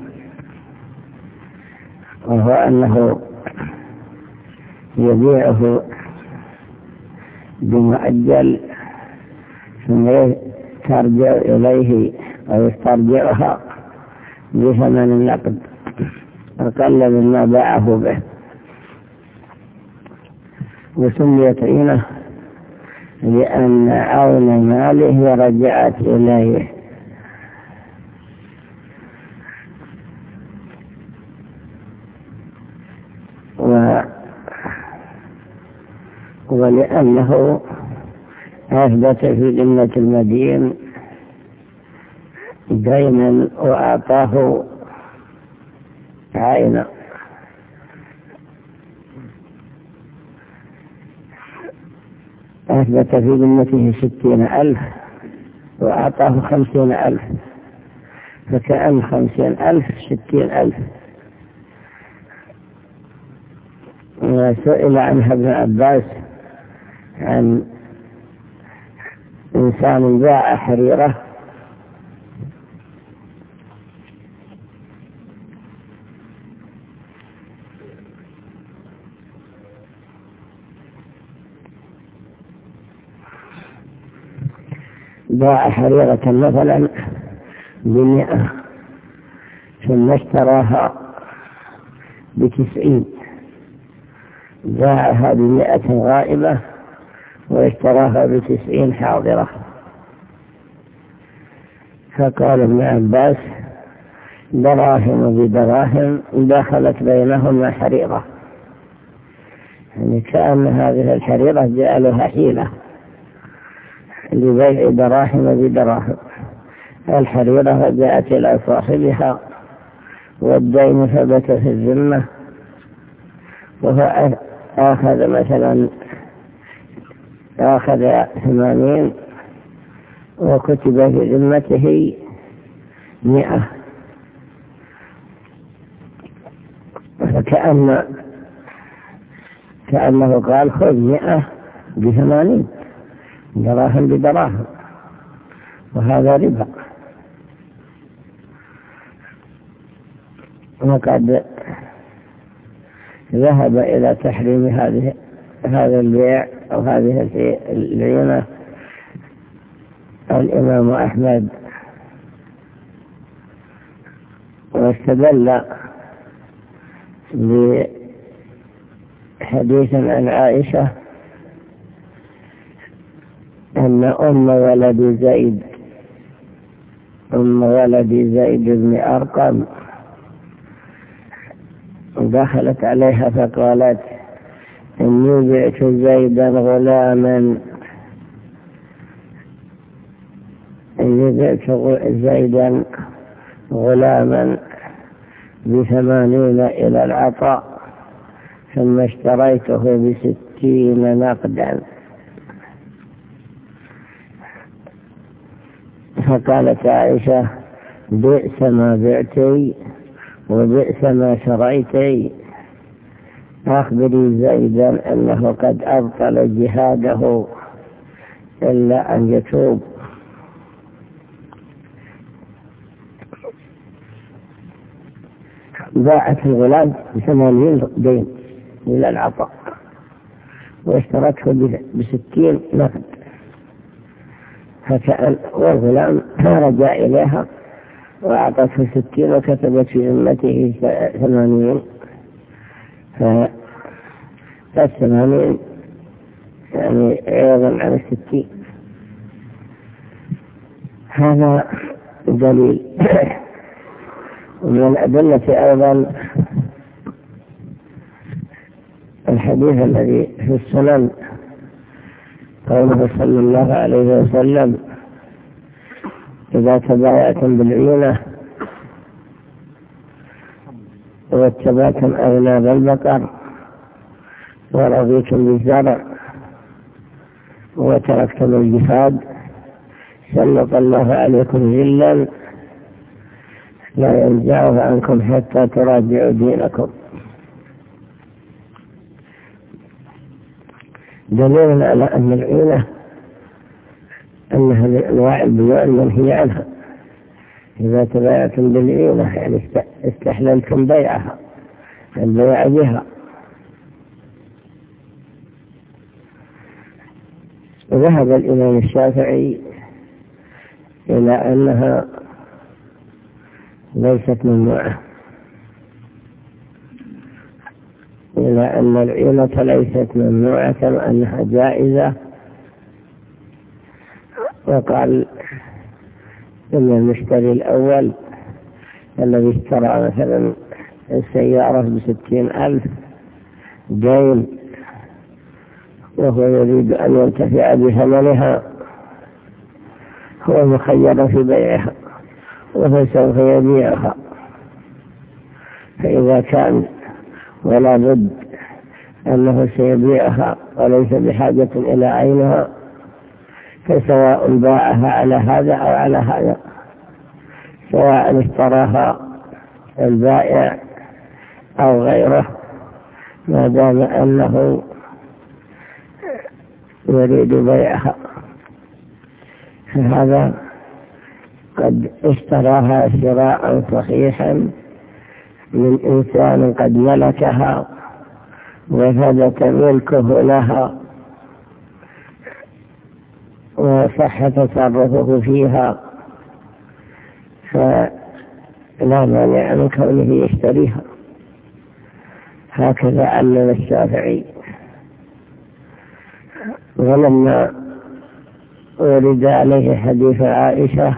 وهو أنه يبيعه بمؤجل ثم ترجع إليه أو يسترجعها بثمن النقد أقل مما باعه به، وسميت عينة لأن عون ماله رجعت إليه. ولأنه أثبت في ذمة المدين دينا وأعطاه عينا. أثبت في ذمته 60,000 وأعطاه 50,000، فكأن 50,000 60,000. وسئل عنها ابن عباس عن إنسان باع حريرة مثلا ب100 ثم اشتراها ب90، باعها ب100 غائبة واشتراها ب90 حاضرة. فقال ابن عباس دراهم بدراهم دخلت بينهما حريرة، يعني كأن هذه الحريرة جعلها حيلة لبيع دراهم بدراهم. الحريرة جاءت إلى صاحبها والدين ثبت في الذمة، وهو أخذ مثلا 80 وكتب في ذمته 100، كأنه قال خذ 100 ب80 دراهم بدراهم، وهذا ربا. وقد ذهب إلى تحريم هذا البيع أو هذه العينة الإمام أحمد، واستدل بحديث عن عائشة أن أم ولد زيد بن أرقم دخلت عليها فقالت إني بعت زيدا غلاما ب80 إلى العطاء، ثم اشتريته ب60 نقدا. فقالت عائشة بئس ما بعتي وبئس ما شريتي، أخبري زيدا أنه قد أبطل جهاده إلا أن يتوب. باعت الغلام ب80 دين إلى العطاء، واشترته ب60 نقد، والغلام رجع إليها وأعطته 60 وكتبت في ذمته 80، ف80 يعني عوضا عن 60. هذا دليل. ومن الأدلة أيضا الحديث الذي في السنن قوله صلى الله عليه وسلم إذا تبايعتم بالعينة واتبعتم أذناب البقر ورضيتم بالزرع وتركتم الجهاد سلط الله عليكم ذلا لا ينزعه عنكم حتى تراجعوا دينكم. دليل على أن العينة أنها من أنواع البيوع المنهي عنها. إذا تبايعتم بالعينة يعني استحللتم بيعها، البيع بها. ذهب الإمام الشافعي إلى أنها ليست ممنوعة، إلى أن العينة ليست ممنوعة وأنها جائزة. وقال إن المشتري الأول الذي اشترى مثلا السيارة ب60,000 دين وهو يريد أن ينتفع بثمنها هو مخير في بيعها وهو سوف يبيعها، فإذا كان ولا بد أنه سيبيعها وليس بحاجة إلى عينها فسواء باعها على هذا أو على هذا، سواء اشتراها البائع أو غيره، ما دام أنه يريد بيعها. فهذا قد اشتراها شراء صحيحا من إنسان قد ملكها وثبت ملكه لها وصح تصرفه فيها، فلا مانع من كونه يشتريها. هكذا علم الشافعي. ولما ورد عليه حديث عائشة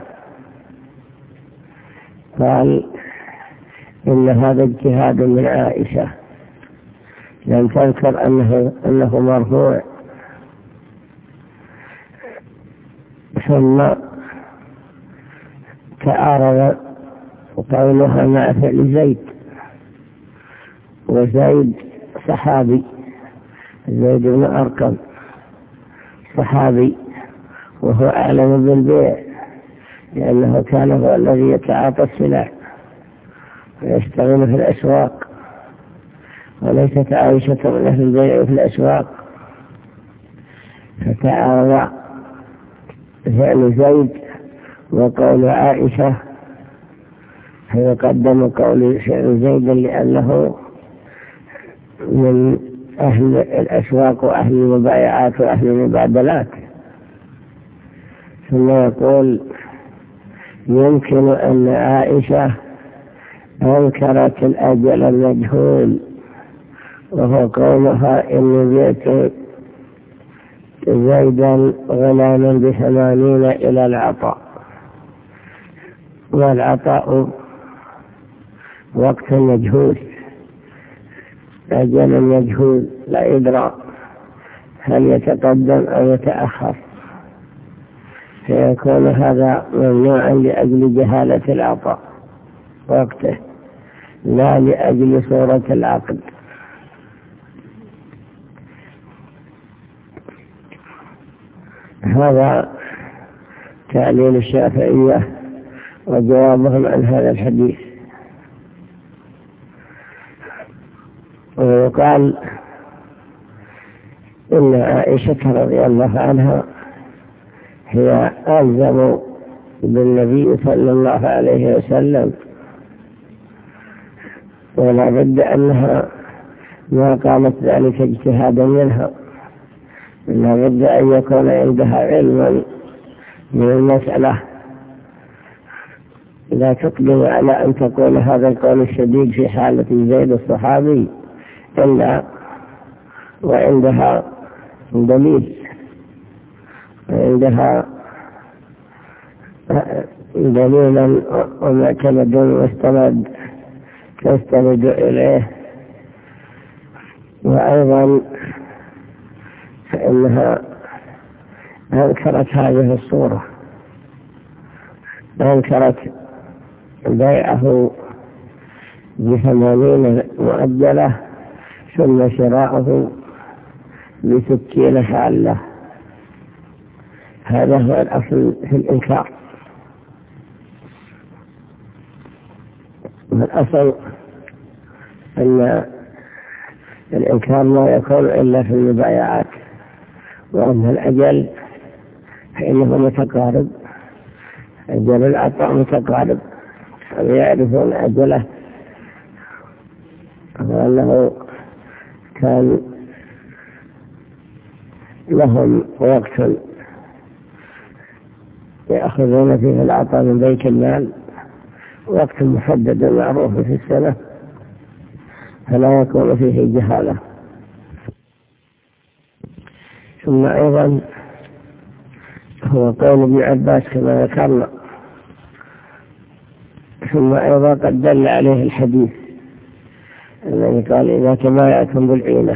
قال إن هذا اجتهاد من عائشة، لم تذكر أنه مرفوع. ثم تعارض وقولها مع فعل زيد، وزيد صحابي، زيد بن أرقم صحابي، وهو أعلم بالبيع لأنه كان هو الذي يتعاطى السلع ويشتغل في الأسواق، وليست عائشة من أهل البيع في الأسواق. فتعارض فعل زيد وقول عائشة، فيقدم قول فعل زيد لأنه من أهل الأسواق وأهل المبايعات وأهل المبادلات. ثم يقول يمكن أن عائشة أنكرت الأجل المجهول، وهو قولها إن بيت زيدا غلاما ب80 إلى العطاء، والعطاء وقت مجهول، أجل مجهول لا يدرى هل يتقدم أو يتأخر، فيكون هذا ممنوعا لأجل جهالة العطاء وقته لا لأجل صورة العقد. هذا تعليل الشافعية وجوابهم عن هذا الحديث. ويقال إن عائشة رضي الله عنها هي ألزم بالنبي صلى الله عليه وسلم، ولا بد أنها ما قامت ذلك اجتهادا منها، لا بد أن يكون عندها علم من المسألة، لا تقدم على أن تقول هذا القول الشديد في حالة زيد الصحابي إلا وعندها دليل، عندها دليلا ومعتمد مستند تستند إليه. وأيضا فإنها أنكرت هذه الصورة، أنكرت بيعه ب80 مؤجلة ثم شراءه ب60 حالة. هذا هو الأصل في الإنكار. والأصل أن الإنكار لا يكون إلا في المبايعات، وأما الأجل فإنه متقارب، أجل العطاء متقارب، فيعرفون أجله، وأنه كان لهم وقت يأخذون فيه العطاء من بيت المال، وقت محدد معروف في السنة، فلا يكون فيه جهالة. ثم أيضا هو قول ابن عباس كما ذكرنا، ثم أيضا قد دل عليه الحديث الذي قال إذا تبايعتم بالعينة.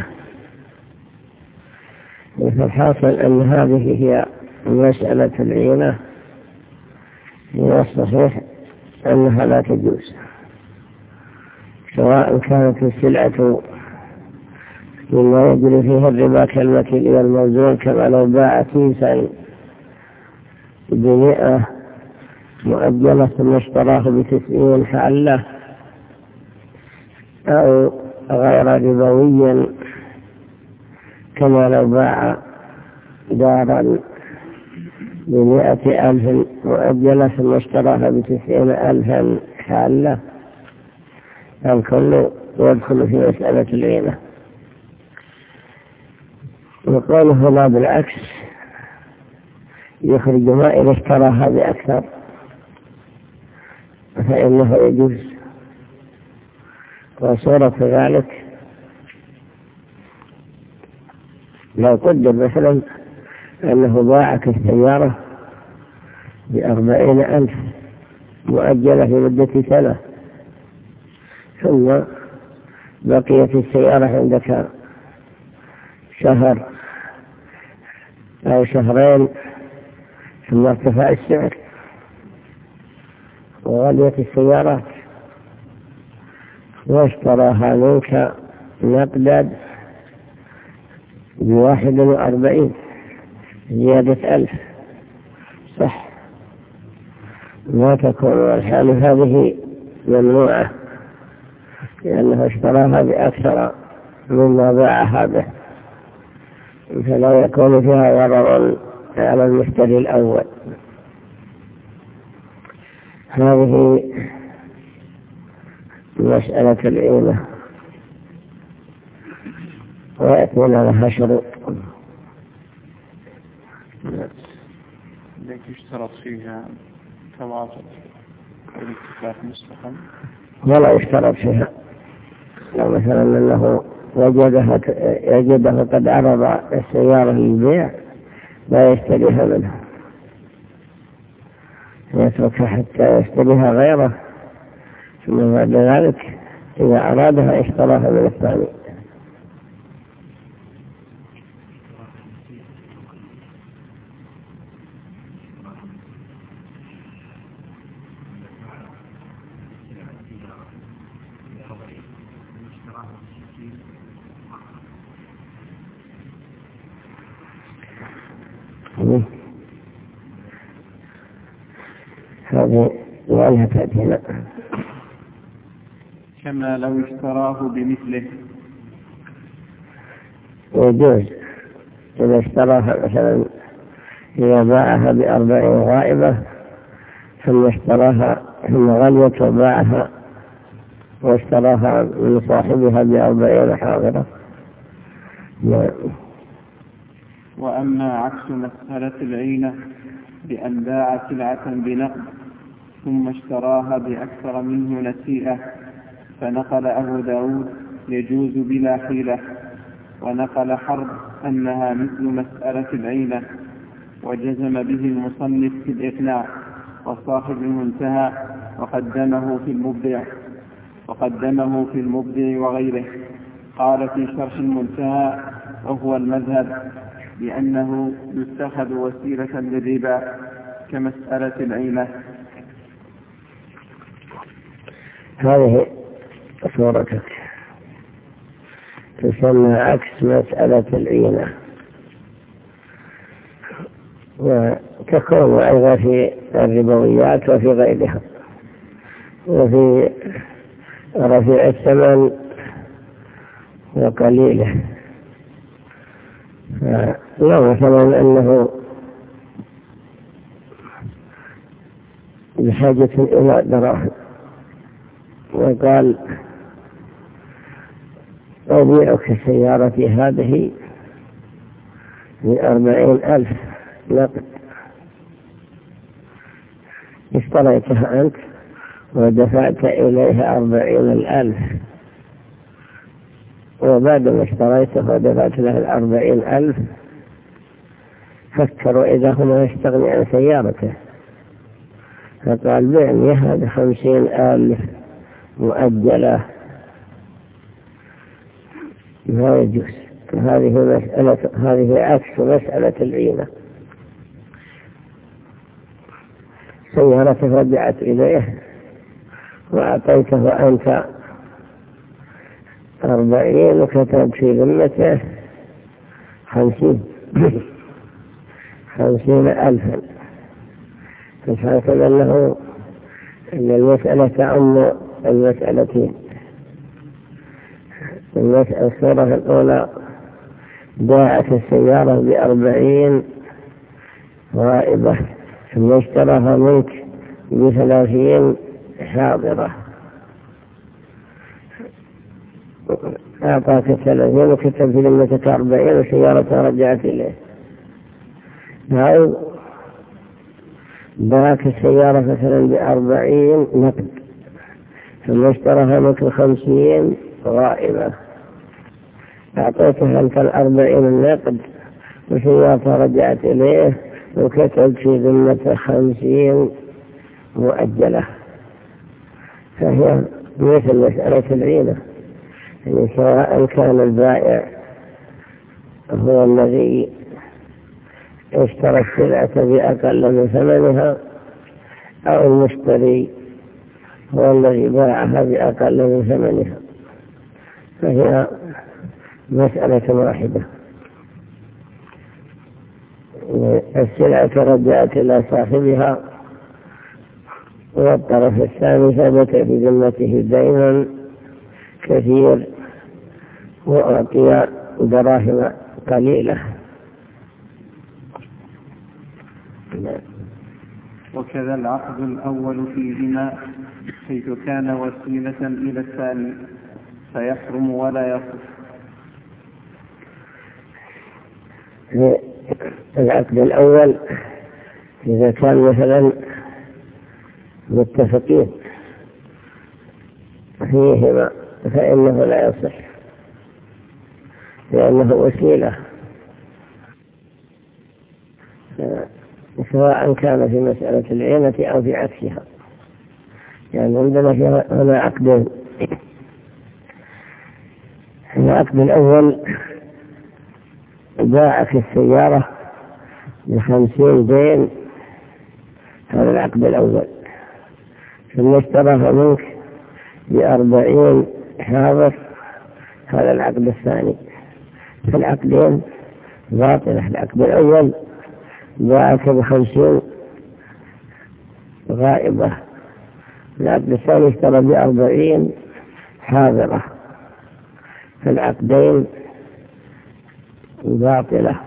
فالحاصل أن هذه هي مسألة العينة، هي الصحيح أنها لا تجوز، سواء كانت السلعة مما يجري فيه الربا كالمكيل والموزون، كما لو باع كيسا ب100 مؤجلة ثم اشتراه ب90 حالة، أو غير ربوي كما لو باع دارا ب100,000 مؤجلة ثم اشتراها ب90,000 حالة، الكل يدخل في مسألة العينة. وقوله لا بالعكس يخرج ما إذا اشتراها بأكثر فإنه يجوز. وصورة ذلك لو قدر مثلا أنه باعك السيارة ب40,000 مؤجلة في مدة سنة، ثم بقيت السيارة عندك شهر أو شهرين ثم ارتفع السعر، وغلية السيارات، واشتراها منك نقدا ب41 زيادة 1000 صح، ما تكون الحال هذه ممنوعة لأنه اشتراها بأكثر مما باعها به، فلا يكون فيها ضرر على المشتري الأول. هذه مسألة العينة ويأتون لها شروط التي اشترط فيها تواطؤ والاتفاق مسبقا، ولا يشترط فيها. لو مثلا أنه وجده قد عرض السيارة للبيع لا يشتريها منه، يتركها حتى يشتريها غيره، ثم بعد ذلك إذا أرادها اشتراها من الثاني. هذه وعنها تأتينا. كما لو اشتراه بمثله، يجوز إذا اشتراها مثلا إذا باعها ب40 غائبة ثم اشتراها ثم غليت وباعها واشتراها من صاحبها ب40 حاضرة. وأما عكس مسألة العينة بأن باع سلعة بنقد ثم اشتراها بأكثر منه نسيئة، فنقل أبو داود يجوز بلا حيلة، ونقل حرب أنها مثل مسألة العينة، وجزم به المصنف في الإقناع وصاحب المنتهى وقدمه في المبدع وغيره. قال في شرح المنتهى وهو المذهب لأنه يتخذ وسيلة للربا كمسألة العينة. هذه صورتك تسمى عكس مسألة العينة، وتكون أيضا في الربويات وفي غيرها، وفي رفيع الثمن وقليله. لو مثلا أنه بحاجة إلى دراهم وقال أبيعك سيارتي هذه ب40,000 نقد، اشتريتها أنت ودفعت إليها 40,000، وبعد ما اشتريته ودفعت له 40,000 فكروا إذا هو يستغني عن سيارته، فقال بعني هذا 50,000 مؤجلة، ما يجوز. هذه عكس مسألة العينة. سيارته رجعت إليه وأعطيته أنت 40 وكتب في ذمته 50,000، فالحاصل أن المسألة تعم المسألتين. الصورة الأولى باعت السيارة ب40 غائبة ثم اشتراها منك ب30 حاضرة، أعطاك 30 وكتب في ذمتك 40 وسيارتها رجعت إليه. أو باعك السيارة مثلا ب40 نقد ثم اشتراها منك 50 غائبة، أعطيتها أنت 40 النقد وسيارتها رجعت إليه وكتب في ذمته 50 مؤجلة، فهي مثل مسألة العينة. يعني سواء كان البائع هو الذي اشترى السلعة بأقل من ثمنها أو المشتري هو الذي باعها بأقل من ثمنها، فهي مسألة واحدة. السلعة رجعت إلى صاحبها، والطرف الثاني ثبت بذمته دينا كثير وأعطي دراهم قليلة. وكذا العقد الأول فيهما حيث كان وسيلة إلى الثاني فيحرم ولا يصح. العقد الأول إذا كان مثلا متفقين فيهما فإنه لا يصح، لأنه وسيلة، سواء كان في مسألة العينة أو في عكسها. يعني عندنا هنا عقدين. العقد الأول باعك السيارة ب50 دين، هذا العقد الأول، ثم اشتراها منك ب40 حاضر، هذا العقد الثاني. فالعقدين باطلة. العقد الأول باعك ب50 غائبة، العقد الثاني اشترى ب40 حاضرة، فالعقدين باطلة.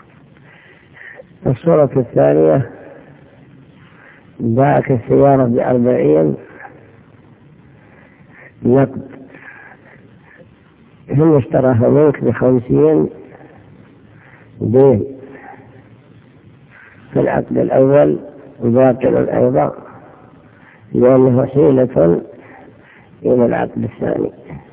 الصورة الثانية باعك السيارة ب40 نقد، ثم اشتراها منك ب50 دين، فالعقد الأول باطل أيضا، لأنه حيلة إلى العقد الثاني.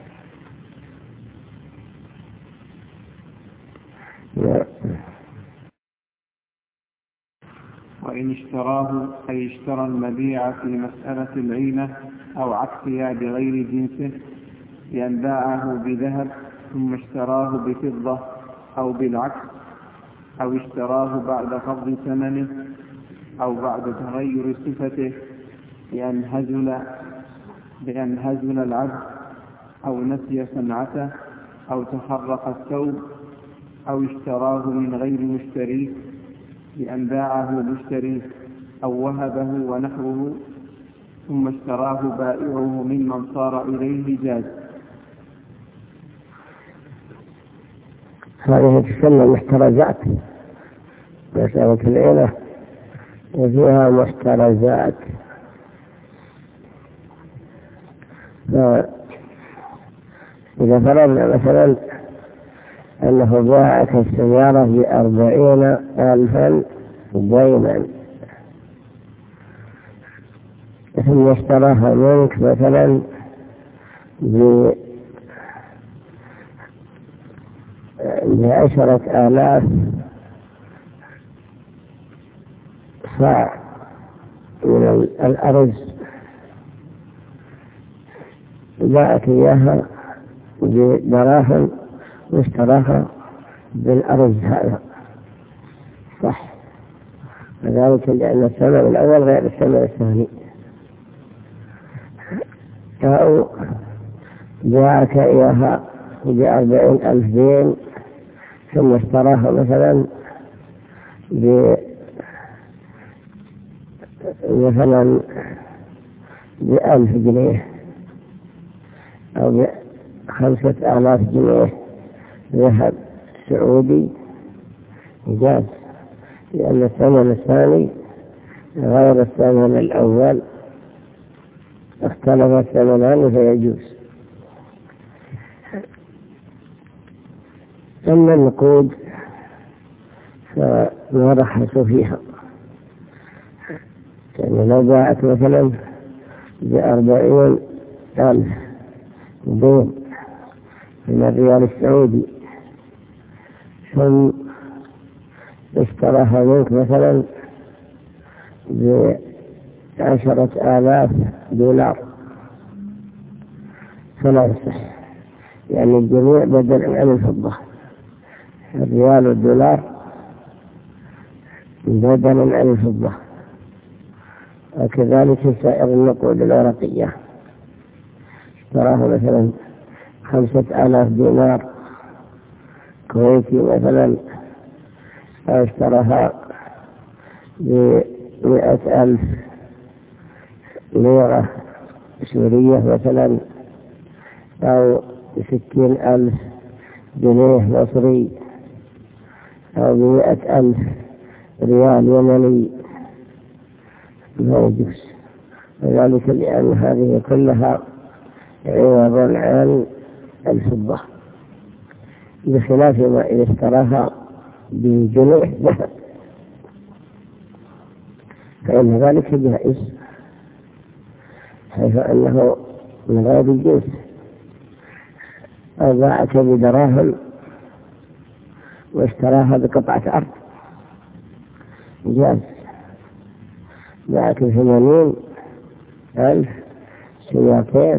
وإن اشتراه أي اشترى المبيع في مسألة العينة أو عكسها بغير جنسه، بأن باعه بذهب ثم اشتراه بفضة أو بالعكس، أو اشتراه بعد قبض ثمنه أو بعد تغير صفته، بأن هزل العبد أو نسي صنعته أو تحرق الثوب، أو اشتراه من غير مشتريه بأن باعه مشتريه أو وهبه ونحوه، ثم اشتراه بائعه ممن صار إليه جاز. هذه تسمى محترزات، مسألة العينة وفيها محترزات. إذا فرضنا مثلا أنه باعك السيارة ب40,000 دينا، ثم اشتراها منك مثلا ب10,000 صاع من الأرز، باعك إياها بدراهم واشتراها بالأرز، هذا صح، وذلك لأن الثمن الأول غير الثمن الثاني. أو باعك إياها ب40,000 دين، ثم اشتراها مثلا ب1,000 جنيه أو ب5,000 جنيه ذهب سعودي، جاز، لأن الثمن الثاني غير الثمن الأول، اختلف الثمنان فيجوز. أما النقود فنرخص فيها، يعني لو باعت مثلا ب40,000 دين من الريال السعودي، ثم اشتراها منك مثلا ب10,000 دولار، فلا يصح، يعني الجميع بدل عن الفضة، الريال والدولار بدلا عن الفضة، وكذلك سائر النقود الورقية، اشتراها مثلا 5000 دينار كويتي مثلا، أو اشتراها ب100,000 ليرة سورية مثلا، أو 60,000 جنيه مصري، أو 100,000 ريال يمني، لا يجوز. وذلك لأن هذه كلها عوض عن الفضة، بخلاف ما إذا اشتراها بجنيه ذهب فإن ذلك جائز، حيث أنه من غير الجنس. أو باعك بدراهم واشتراها بقطعة أرض جاز، باعك 80,000 سيارتين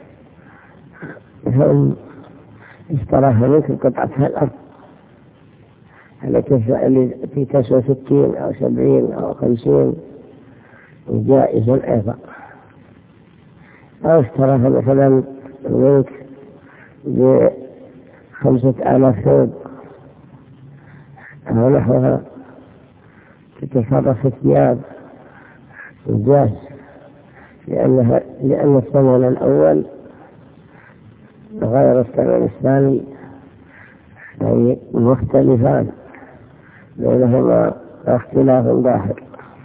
هم اشتراها منك بقطعة الأرض التي تسوى 60 أو 70 أو 50 جائز أيضا. أو اشتراها مثلا منك ب5,000 ثوب أو نحوها تتصرف الثياب جاز، لأن الثمن الأول غير الثمن الثاني، يعني مختلفان بينهما اختلاف ظاهر.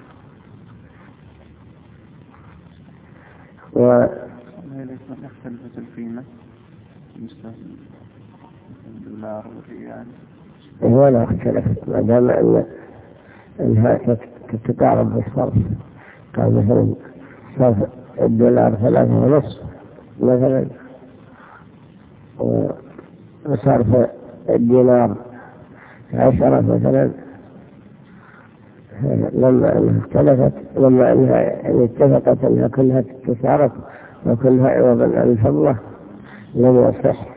يختلف القيمة مثل الدولار والريال؟ ولا اختلف، ما دام أنها تتقارب بالصرف. قال مثلا صرف الدولار 3.5 مثلا، وصرف الدينار 10 مثلا، لما أنها اختلفت، لما أنها اتفقت أنها كلها تتصرف وكلها عوضا عن الفضة لم يصح.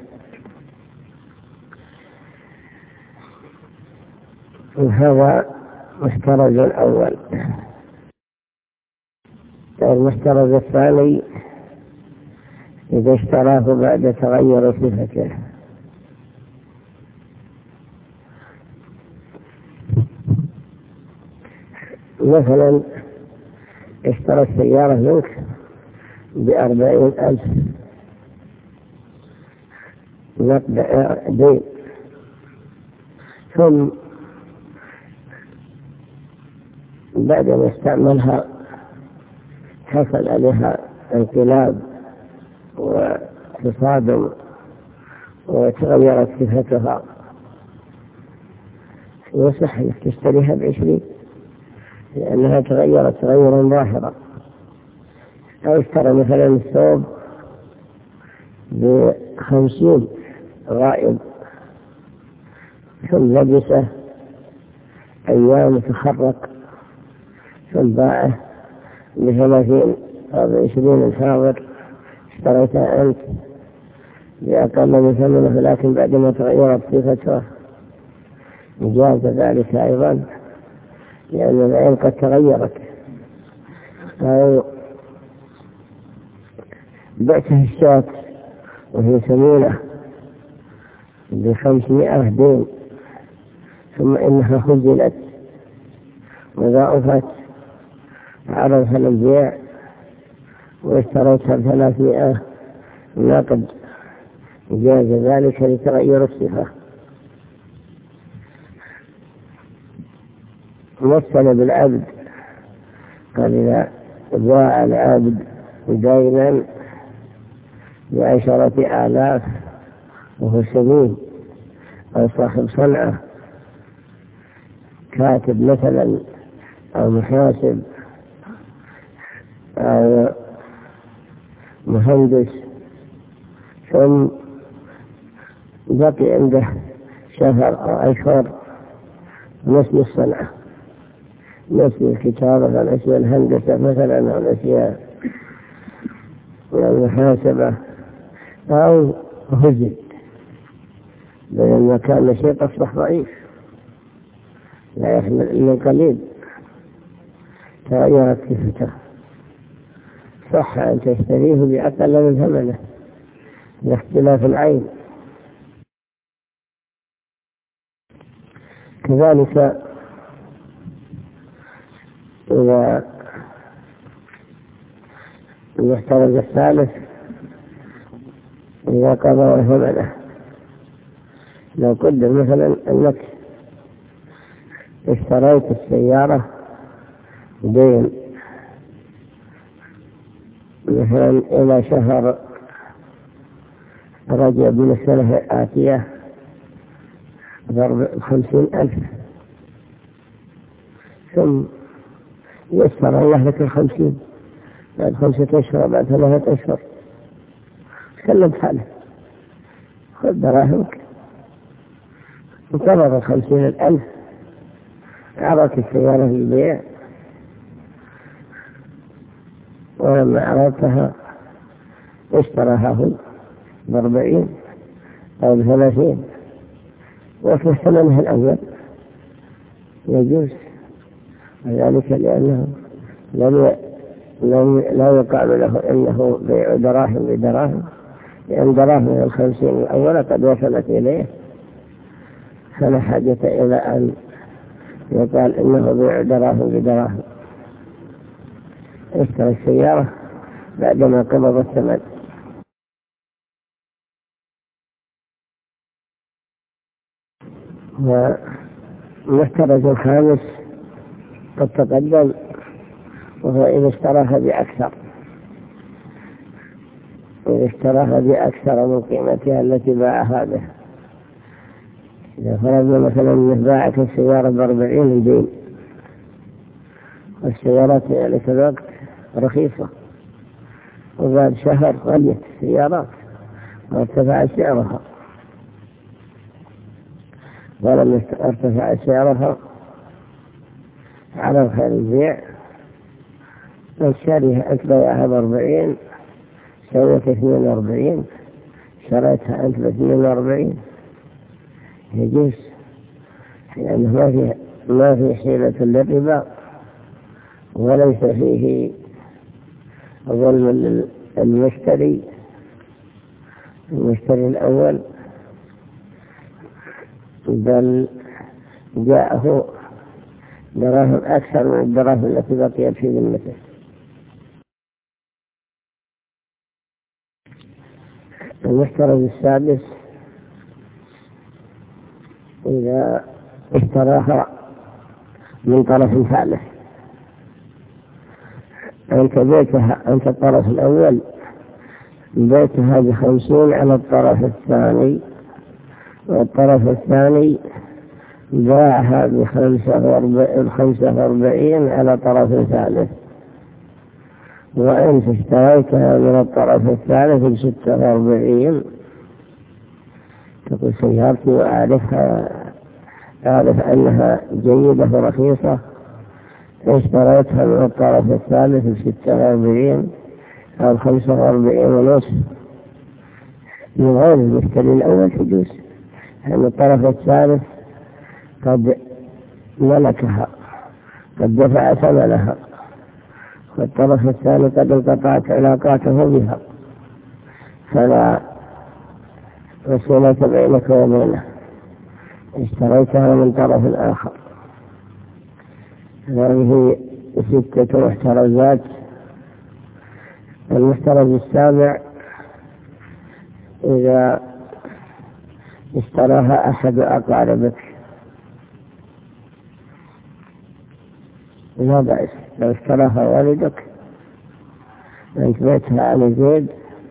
وهذا محترز الأول. المحترز الثاني إذا اشتراه بعد تغير صفته، مثلا اشترى السيارة منك ب40,000 نقد دين، ثم بعد ما استعملها حصل عليها انقلاب وتصادم وتغيرت صفتها، يصح أنك تشتريها ب20 لأنها تغيرت تغيرا ظاهرا. أو اشترى مثلا الثوب ب50 غائب، ثم لبسه أيام تخرق، ثم باعه ب30 أو ب20 الحاضر، اشتريتها أنت بأقل من ثمنه، لكن بعدما تغيرت صفته جاز ذلك أيضا، لأن العين قد تغيرت. أو بعته الشاة وهي ثمينة ب500 دين، ثم إنها خزلت وضاعفت عرضها للبيع واشتريتها ب300 نقد، جاز ذلك لتغير الصفة. مثل بالعبد، قال إذا باع العبد دينا ب10,000 وهو سمين أو صاحب صنعة، كاتب مثلا أو محاسب أو مهندس، ثم بقي عنده شهر أو أشهر نسي الصنعة، نسي الكتابة، نسي الهندسة مثلا، أو نسي المحاسبة، أو هزل بينما كان شيء أصبح ضعيف لا يحمل إلا القليل، تغيرت صفته، صح أن تشتريه بأقل من ثمنه لاختلاف العين. كذلك إذا احترز الثالث إذا قضى ثمنه، لو قدر مثلا أنك اشتريت السيارة دين مثلا إلى شهر رجب من السنة الآتية ضرب 50,000، ثم يسر الله لك 50 بعد 5 أشهر بعد 3 أشهر، سلم حاله، خذ دراهمك وقرر 50,000، عرضت السيارة في البيع، ولما عرضتها اشتراها هو ب40 أو ب30 وفي ثمنها الأول يجوز، وذلك لأنه لا يقال له إنه بيع دراهم بدراهم، لأن دراهم 50 الأول قد وصلت إليه، فلا حاجة إلى أن يقال إنه بيع دراهم بدراهم. اشترى السيارة بعدما قبض الثمن. والمحترز الخامس قد تقدم، وهو إذا اشتراها بأكثر، إذا اشتراها بأكثر من قيمتها التي باعها به. إذا فرضنا مثلا أنه باعت السيارة ب40 دين، والسيارات في ذلك الوقت رخيصة، وبعد شهر غليت السيارات وارتفع سعرها، ولما ارتفع سعرها على خير البيع الشاريها أنت بيعها ب40 سوت 42، شريتها أنت ب42 يجوز، لأنه ما في حيلة للربا، وليس فيه ظلم المشتري الأول، بل جاءه دراهم أكثر من الدراهم التي بقيت في ذمته. المحترز السادس إذا اشتراها من طرف ثالث، أنت الطرف الأول بيتها ب50 على الطرف الثاني، والطرف الثاني باعها ب45 على طرف ثالث، وأنت اشتريتها من الطرف الثالث ب46، تقول سيارتي أعرف أنها جيدة ورخيصة، اشتريتها من الطرف الثالث ب46 أو 45 ونصف من غير المشتري الأول تجوز، لأن الطرف الثالث قد ملكها، قد دفع ثمنها، والطرف الثاني قد انقطعت علاقاته بها، فلا وصولة بينك وبينه، اشتريتها من طرف آخر. هذه 6 محترزات. المحترز السابع إذا اشتراها أحد أقاربك لا بأس، لو اشتراها والدك أنت بيتها على زيد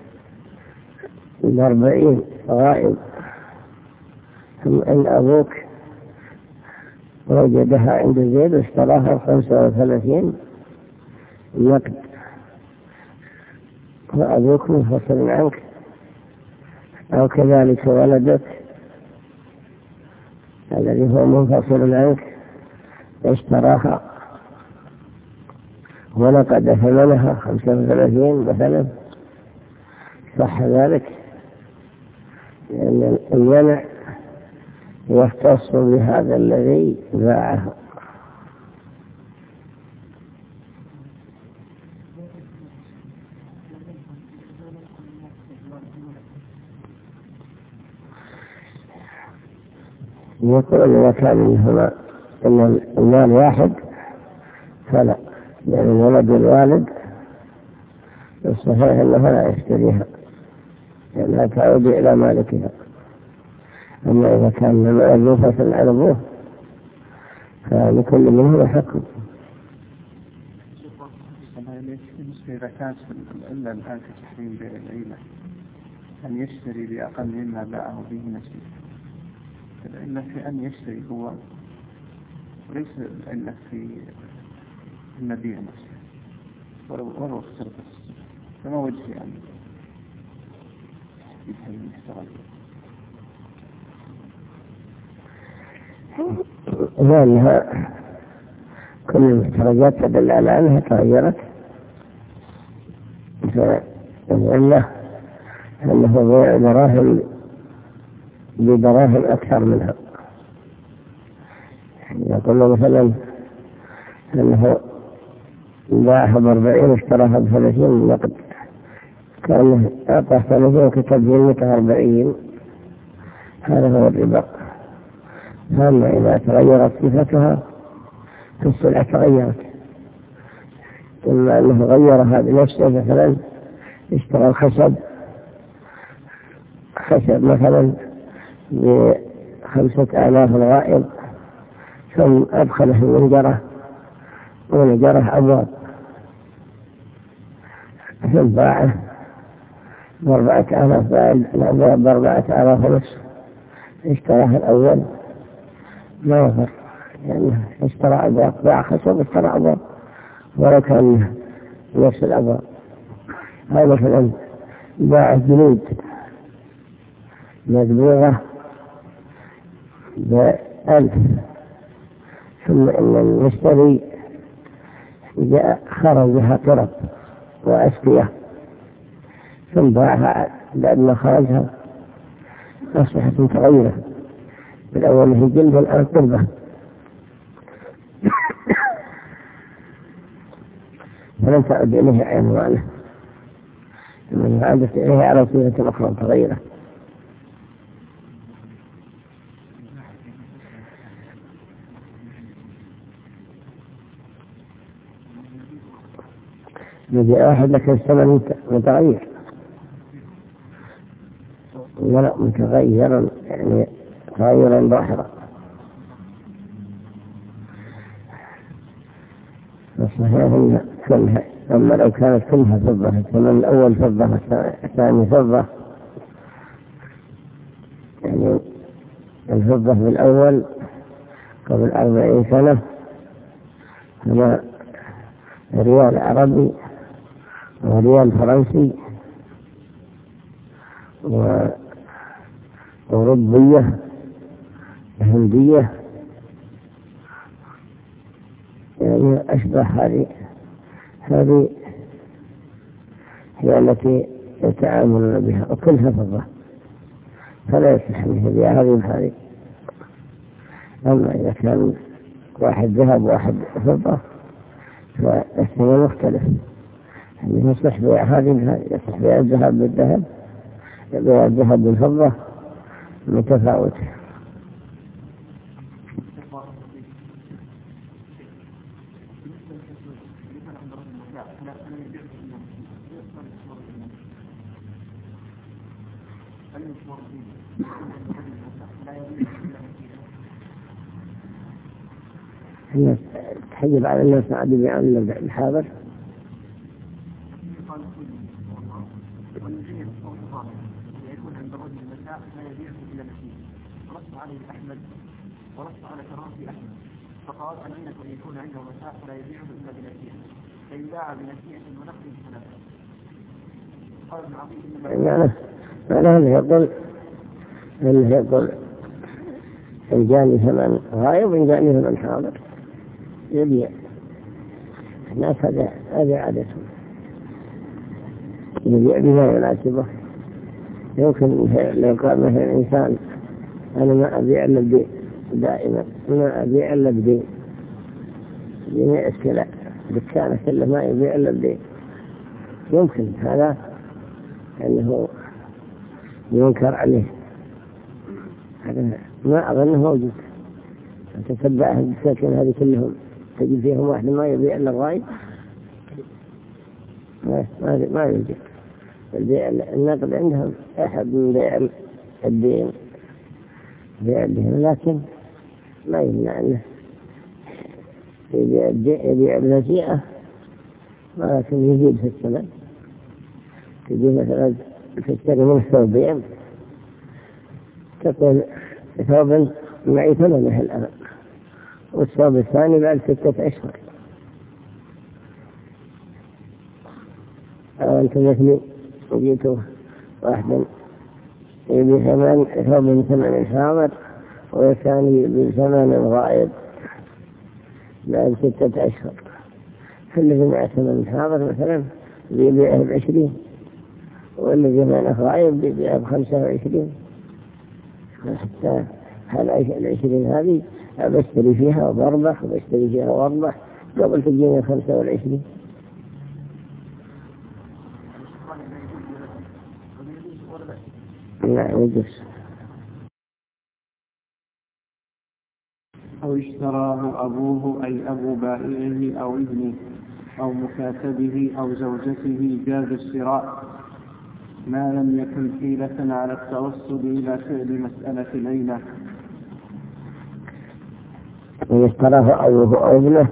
ب40 غائب، ثم أن أبوك وجدها عند زيد واشتراها 35 نقد، وأبوك منفصل عنك، أو كذلك ولدك الذي هو منفصل عنك اشتراها ونقد ثمنها 35 مثلا، صح ذلك، لأن المنع يختص بهذا الذي باعه. يقول إذا كان منهما إن المال واحد فلا، يعني الولد والوالد الصحيح أنه لا يشتريها لأنها تعود إلى مالكها. أما إذا كان مألوفة على أبوه فلكل منهما حكم. إذا كانت إلا الآن في تحريم بيع العيلة أن يشتري بأقل مما باعه به نفسه، العلة في أن يشتري هو وليس العلة في المبيع نفسه ولو اختلف الصفة، فما وجه أن يتحرم يشتغل لأنها كل المحترجات تدل على أنها تغيرت، فالعلة أنه بيع دراهم بدراهم أكثر منها. يقول مثلا أنه باعها ب40 اشتراها ب30 نقد، كأنه أعطى 30 وكتب جنتها 40، هذا هو الربا. أما إذا تغيرت صفتها فالسلعة تغيرت، إما أنه غيرها بنفسه، مثلا اشترى الخشب مثلا ب5,000 الغائب ثم أدخله المنجرة ونجره أبواب ثم باعه ب4,000 الأبواب ب4,000 ونصف، اشتراها الأول ما يفر، يعني اشترى أبواب، باع خشب اشترى أبواب ولو كان نفس الأبواب. هذا مثلا باع جلود مدبوغة ب1,000 ثم إن المشتري جاء خرجها قرب وأسقية ثم باعها بعد ما خرجها أصبحت متغيرة، بالأول هي جلد والآن قربة، فلم تعد إليه عنوانه، من عادت إليه على صيغة أخرى متغيرة. يجي واحد لكن الثمن متغير، لا متغيرا يعني تغيرا ظاهرا. الصحيح أن كلها، أما لو كانت كلها فضة، الثمن الأول فضة الثاني فضة، يعني الفضة بالأول قبل 40 سنة هنا ريال عربي وريال فرنسي وأوروبية هندية، يعني أشبه هذه هي التي يتعاملون بها وكلها فضة، فلا يصح أن يبيع هذه وهذه. أما إذا كان واحد ذهب وواحد فضة فالثمن مختلف، يعني يصح بيع هذه وهذه، يصح بيع الذهب بالذهب، بيع الذهب بالفضة متفاوتة. تحجب على الناس عاد يبيعون الحاضر. ورد على كراهة أحمد فقال أن يكون عنده متاع فلا يبيعه إلا بنسيئة، فإن باع بنسيئة ونقد فلا بأس. قال ابن عظيم أنه يقول إن جاني ثمن غايب وإن جاني ثمن حاضر يبيع. الناس هذا عادتهم، يبيع بما يناسبه. يمكن لو قال مثلا الإنسان أنا ما أبيع إلا بدين، دائما ما أبيع إلا بدين، جميع السلع دكانة كله ما يبيع إلا بدين، يمكن هذا أنه ينكر عليه ما أظنه موجود. تتبع أهل السكن هذه كلهم تجد فيهم واحد ما يبيع إلا الغايب، ما يوجد. البيع النقد عندهم أحد من بيع الدين، لكن ما يمنع أنه يبيع النسيئة، ولكن يزيد في الثمن. تجي مثلا تشتري منه ثوبين، تقول ثوب معي ثمنه الآن، والثوب الثاني بعد 6 أشهر. أو أنت مثلي جيتوا واحدا يبي ثوب من ثمن حاضر والثاني بثمن غائب بعد 6 أشهر، فالذي مع ثمن حاضر مثلا بيبيعه ب20، والذي معه غائب بيبيعه ب25. حتى هل 20 هذه بشتري فيها وبربح، وبشتري فيها وبربح قبل تجيني 25. لا يجوز. أو اشتراه أبوه أي أبو بائعه أو ابنه أو مكاتبه أو زوجته جاز الشراء، ما لم يكن حيلة على التوصل إلى فعل مسألة العينة. إن اشتراه أبوه أو ابنه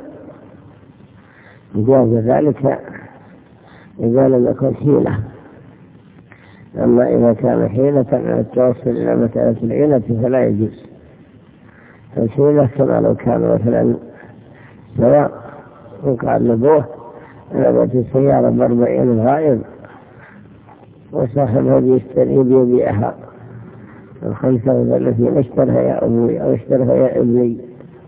جاز ذلك إذا لم يكن حيلة. أما إذا كان حيلة على التوصل إلى مسألة العينة فلا يجوز. الحيلة كما لو كان مثلا سواء وقال لأبوه لبت السيارة ب40 غائب، وصاحبه بيشتري بيبيعها ال35 اشترها يا أبوي أو اشترها يا ابني،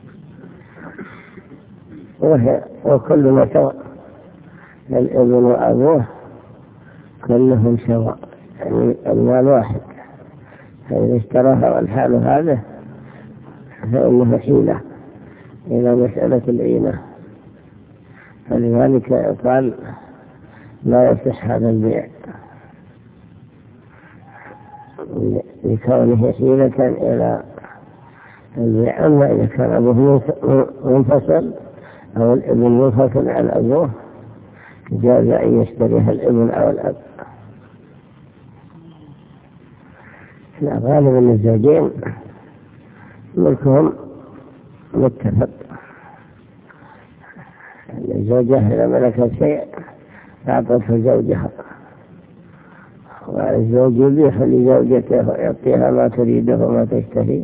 وكلنا سواء، الابن وأبوه كلهم سواء، يعني المال واحد. فإذا اشتراها والحال هذا فإنه حيلة إلى مسألة العينة، فلذلك قال لا يصح هذا البيع لكونه حيلة إلى البيع. أما إذا كان أبوه منفصل أو الابن منفصل عن أبوه جاز أن يشتريها الابن أو الأب. لا، غالب أن الزوجين ملكهم متفق. الزوجة إذا ملكت شيء أعطته زوجها، والزوج يبيح لزوجته ويعطيها ما تريده وما تشتهيه،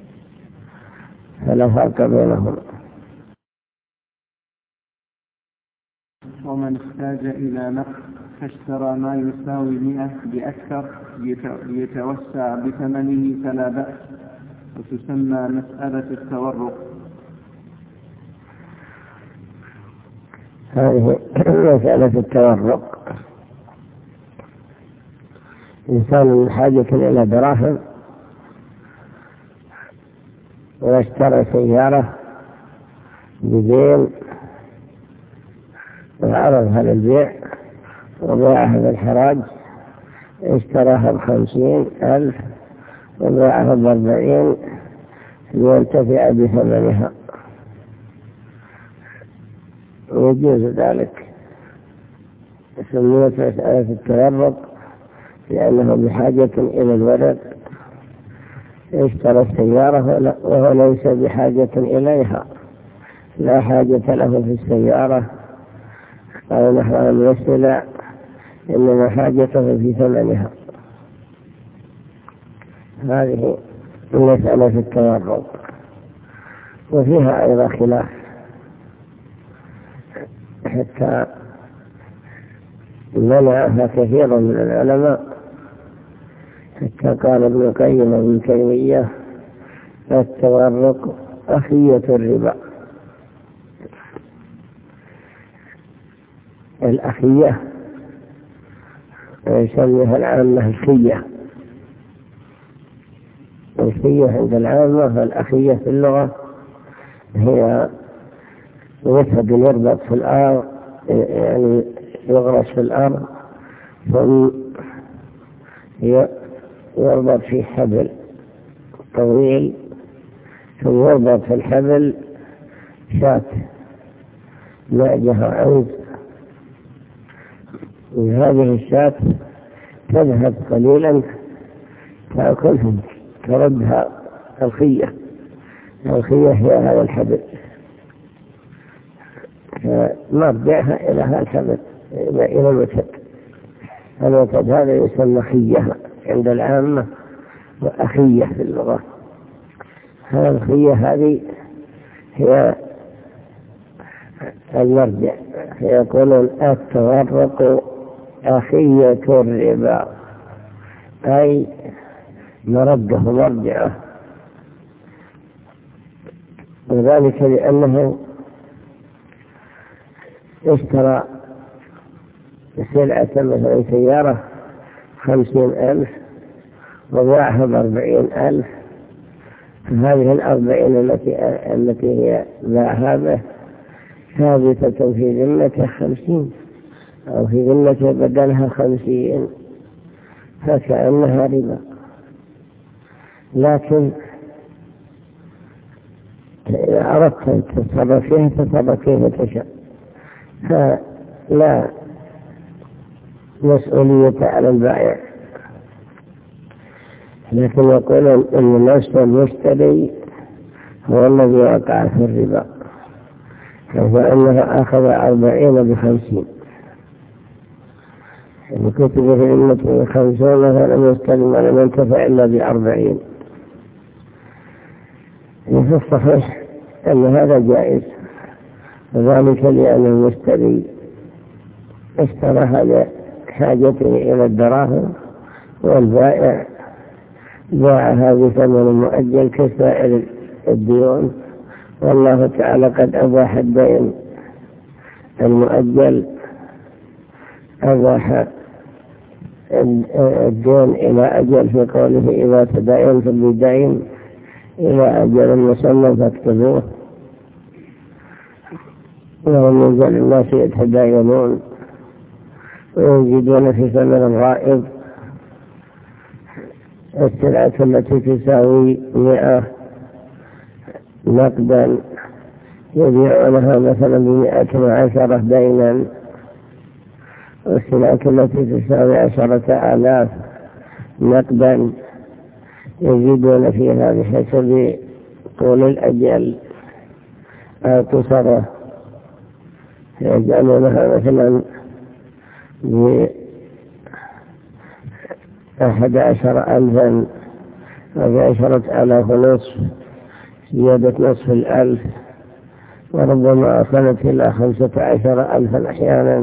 فلا فرق بينهم. ومن احتاج إلى نقد فاشترى ما يساوي 100 بأكثر يتوسع بثمنه فلا بأس، وتسمى مسألة التورق. هذه مسألة التورق. إنسان من حاجة إلى دراهم واشترى سيارة بدين وعرضها للبيع وباعها بالحراج، اشتراها ب50,000 وباعها ب40 لينتفع بثمنها، يجوز ذلك. سميت مسألة التورق لأنه بحاجة إلى الولد، اشترى السيارة وهو ليس بحاجة إليها، لا حاجة له في السيارة أو نحو الوسيلة، إنما حاجته في ثمنها. هذه مسألة التورق، وفيها أيضا خلاف، حتى منعها كثير من العلماء، حتى قال ابن القيم وابن تيمية التورق أخية الربا. الأخية يسميها العامة الخية، الخية عند العامة، فالأخية في اللغة هي وثب يربط في الأرض، يعني يغرس في الأرض ثم يربط في حبل طويل ثم يربط في الحبل شاة نعجة عنز، وهذه الشاة تذهب قليلا تأكلهم تردها الخية هي هذا الحبل، فنرجعها إلى هذا الحبل إلى الوتد هذا يسمى خية عند العامة وأخية في اللغة. هذه الخية هذه هي المرجع، يقولون التورق أخية الربا، أي مرده مرجعه، وذلك لأنه اشترى سلعة مثلا سيارة 50,000 وباعها ب40,000، فهذه 40 التي هي باعها به ثابتة في ذمته 50 أو في ذمته بدلها 50، فكأنها ربا. لكن إذا أردت أن تتصرف فيها تصرف كيف تشاء، فلا مسؤولية على البائع. لكن يقولون أن نفس المشتري هو الذي وقع في الربا، فإنه أخذ 40 ب50، إن كتب في ذمته 50 فلم يستلم ولم ينتفع إلا ب40. في الصحيح أن هذا جائز، وذلك لأن المشتري اشترى هذا حاجته إلى الدراهم، والبائع باعها بثمن مؤجل كسائر الديون، والله تعالى قد أباح الدين المؤجل، أباح الدين إلى أجل في قوله إذا تداينتم بدين إلى أجل مسمى فاكتبوه، وهم يزال الناس يتداينون ويجدون في ثمن الغائب السلعة التي تساوي 100 نقدا يبيعونها مثلا ب110 دينا، والسلعة التي تساوي 10,000 نقدا يزيدون فيها بحسب طول الأجل أو قصره، يجعلونها مثلا ب11,000 أو ب10,000 ونصف، زيادة نصف 1000، وربما أصلت إلى 15,000 أحيانا.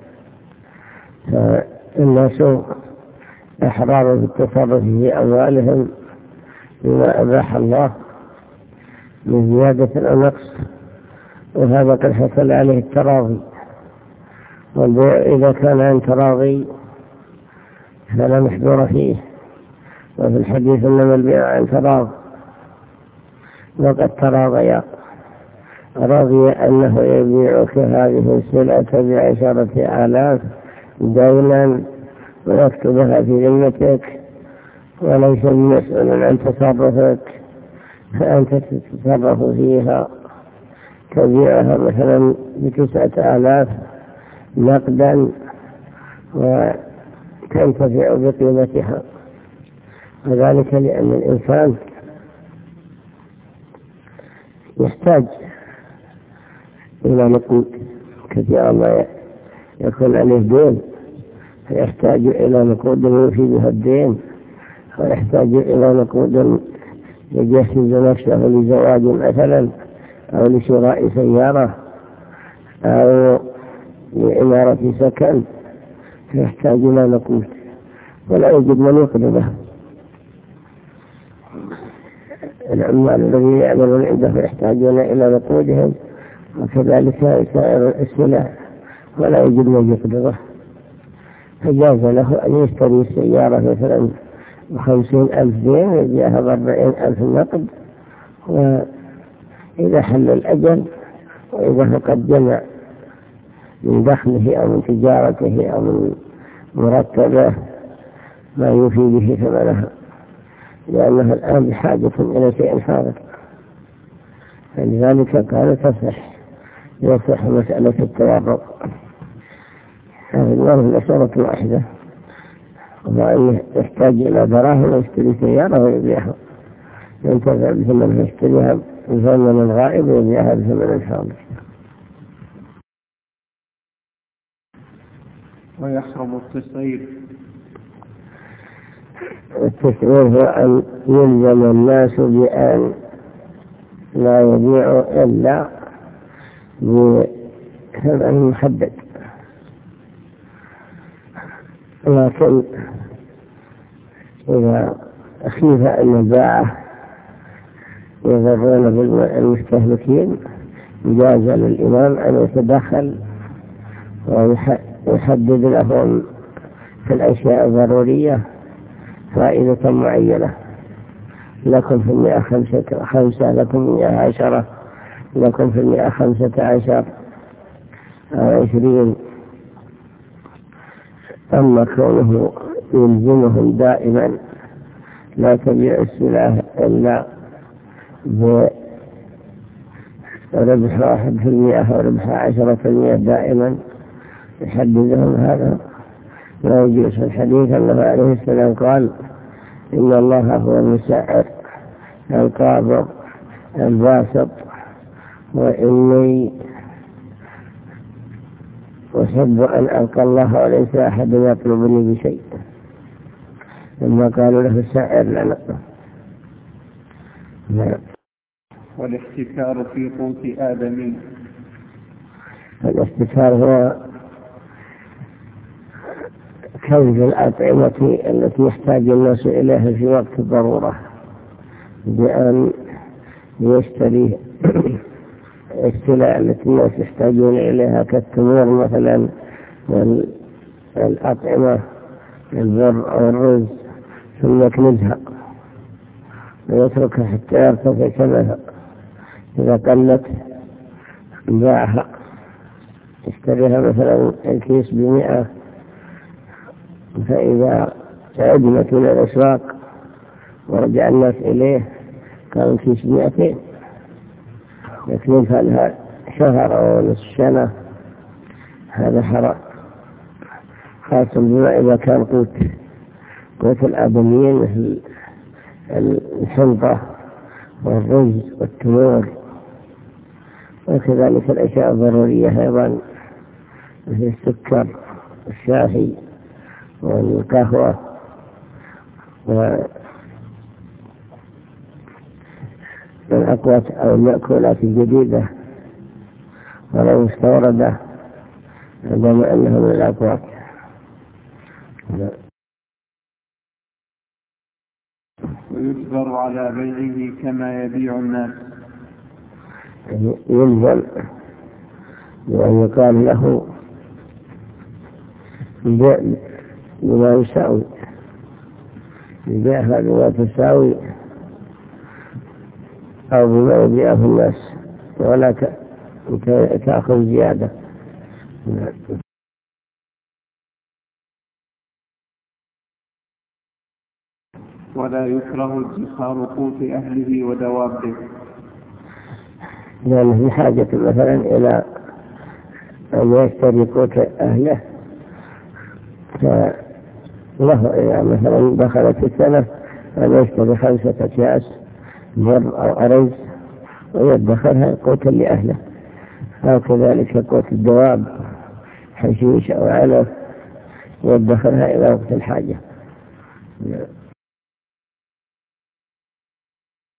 فالناس أحرار بالتصرف في أموالهم بما أباح الله من زيادة أو نقص، وهذا قد حصل عليه التراضي، والبيع إذا كان عن تراضي فلا محذور فيه، وفي الحديث إنما البيع عن تراض، وقد تراضيا، رضي أنه يبيعك هذه السلعة ب10,000 دينا ويكتبها في ذمتك وليس مسؤول عن تصرفك، فأنت تتصرف فيها، تبيعها مثلا ب9,000 نقدا وتنتفع بقيمتها، وذلك لأن الإنسان يحتاج إلى نقود، كثيرا ما يكون عليه دين فيحتاج إلى نقود يفيدها الدين، ويحتاج إلى نقود يجهز نفسه لزواج مثلا، أو لشراء سيارة، أو لإمارة سكن، فيحتاج إلى نقود ولا يوجد من يقرضه. العمال الذين يعملون عنده يحتاجون إلى نقودهم، وكذلك سائر السلع ولا يوجد من يقرضه، فجاز له أن يشتري السيارة مثلا ب50,000 دين يبيعها ب40,000 نقد، وإذا حل الأجل وإذا فقد جمع من دخله أو من تجارته أو من مرتبه ما يوفي به ثمنها، لأنها الآن بحاجة إلى شيء حاضر، فلذلك قال يصح مسألة التورق. هذا الوارد مسألة واحدة، وأن يحتاج إلى دراهم ويشتري سيارة ويبيعها، ينتفع بثمن يشتريها بثمن الغائب ويبيعها بثمن الحاضر. ويحرم التصعير. التصعير هو أن يلزم الناس بأن لا يبيعوا إلا بثمن محدد، لكن إذا خيف أن الباعة يضرون بالمستهلكين جاز للإمام أن يتدخل ويحدد لهم في الأشياء الضرورية فائدة معينة، لكم في 100 5، لكم 100 10، لكم في 100 15 أو 20. أما كونه يلزمهم دائما لا تبيع السلعة إلا بربح 1% أو ربح 10% دائما يحددهم، هذا لا يجوز. في الحديث أنه عليه السلام قال: إن الله هو المسعر القابض الباسط، وإني أحب أن ألقى الله وليس أحد يطلبني بشيء، لما قالوا له سعر لنا. والاحتكار في قوت آدمي. الاحتكار هو كنز الأطعمة التي يحتاج الناس إليها في وقت الضرورة، بأن يشتري السلع التي الناس يحتاجون إليها كالتمور مثلا، والأطعمة البر أو الرز، ثم يكنزها ويتركها حتى يرتفع ثمنها، إذا قلت باعها، يشتريها مثلا الكيس ب100، فإذا عدمت من الأسواق ورجع الناس إليه كان الكيس ب200، يكنزها لها شهر أو نصف سنة، هذا حرام، خاصة بما إذا كان قوت الآدميين مثل الحنطة والرز والتمور، وكذلك الأشياء الضرورية أيضا مثل السكر والشاهي والقهوة والأقوات أو المأكولات الجديدة ولو مستوردة عندما أنها من الأقوات. ويجبر على بيعه كما يبيع الناس. يلزم بأن يقال له بيع بما يساوي، بيعها بما تساوي أو بما يبيعه الناس، ولا تأخذ زيادة. ولا يكره ادخار قوت أهله ودوابه، لأنه في حاجة مثلا إلى أن يشتري قوت أهله، فله إذا مثلا دخلت السنة أن يشتري 5 أكياس بر أو أرز ويدخرها قوتا لأهله، أو كذلك قوت الدواب حشيش أو علف يدخرها إلى وقت الحاجة.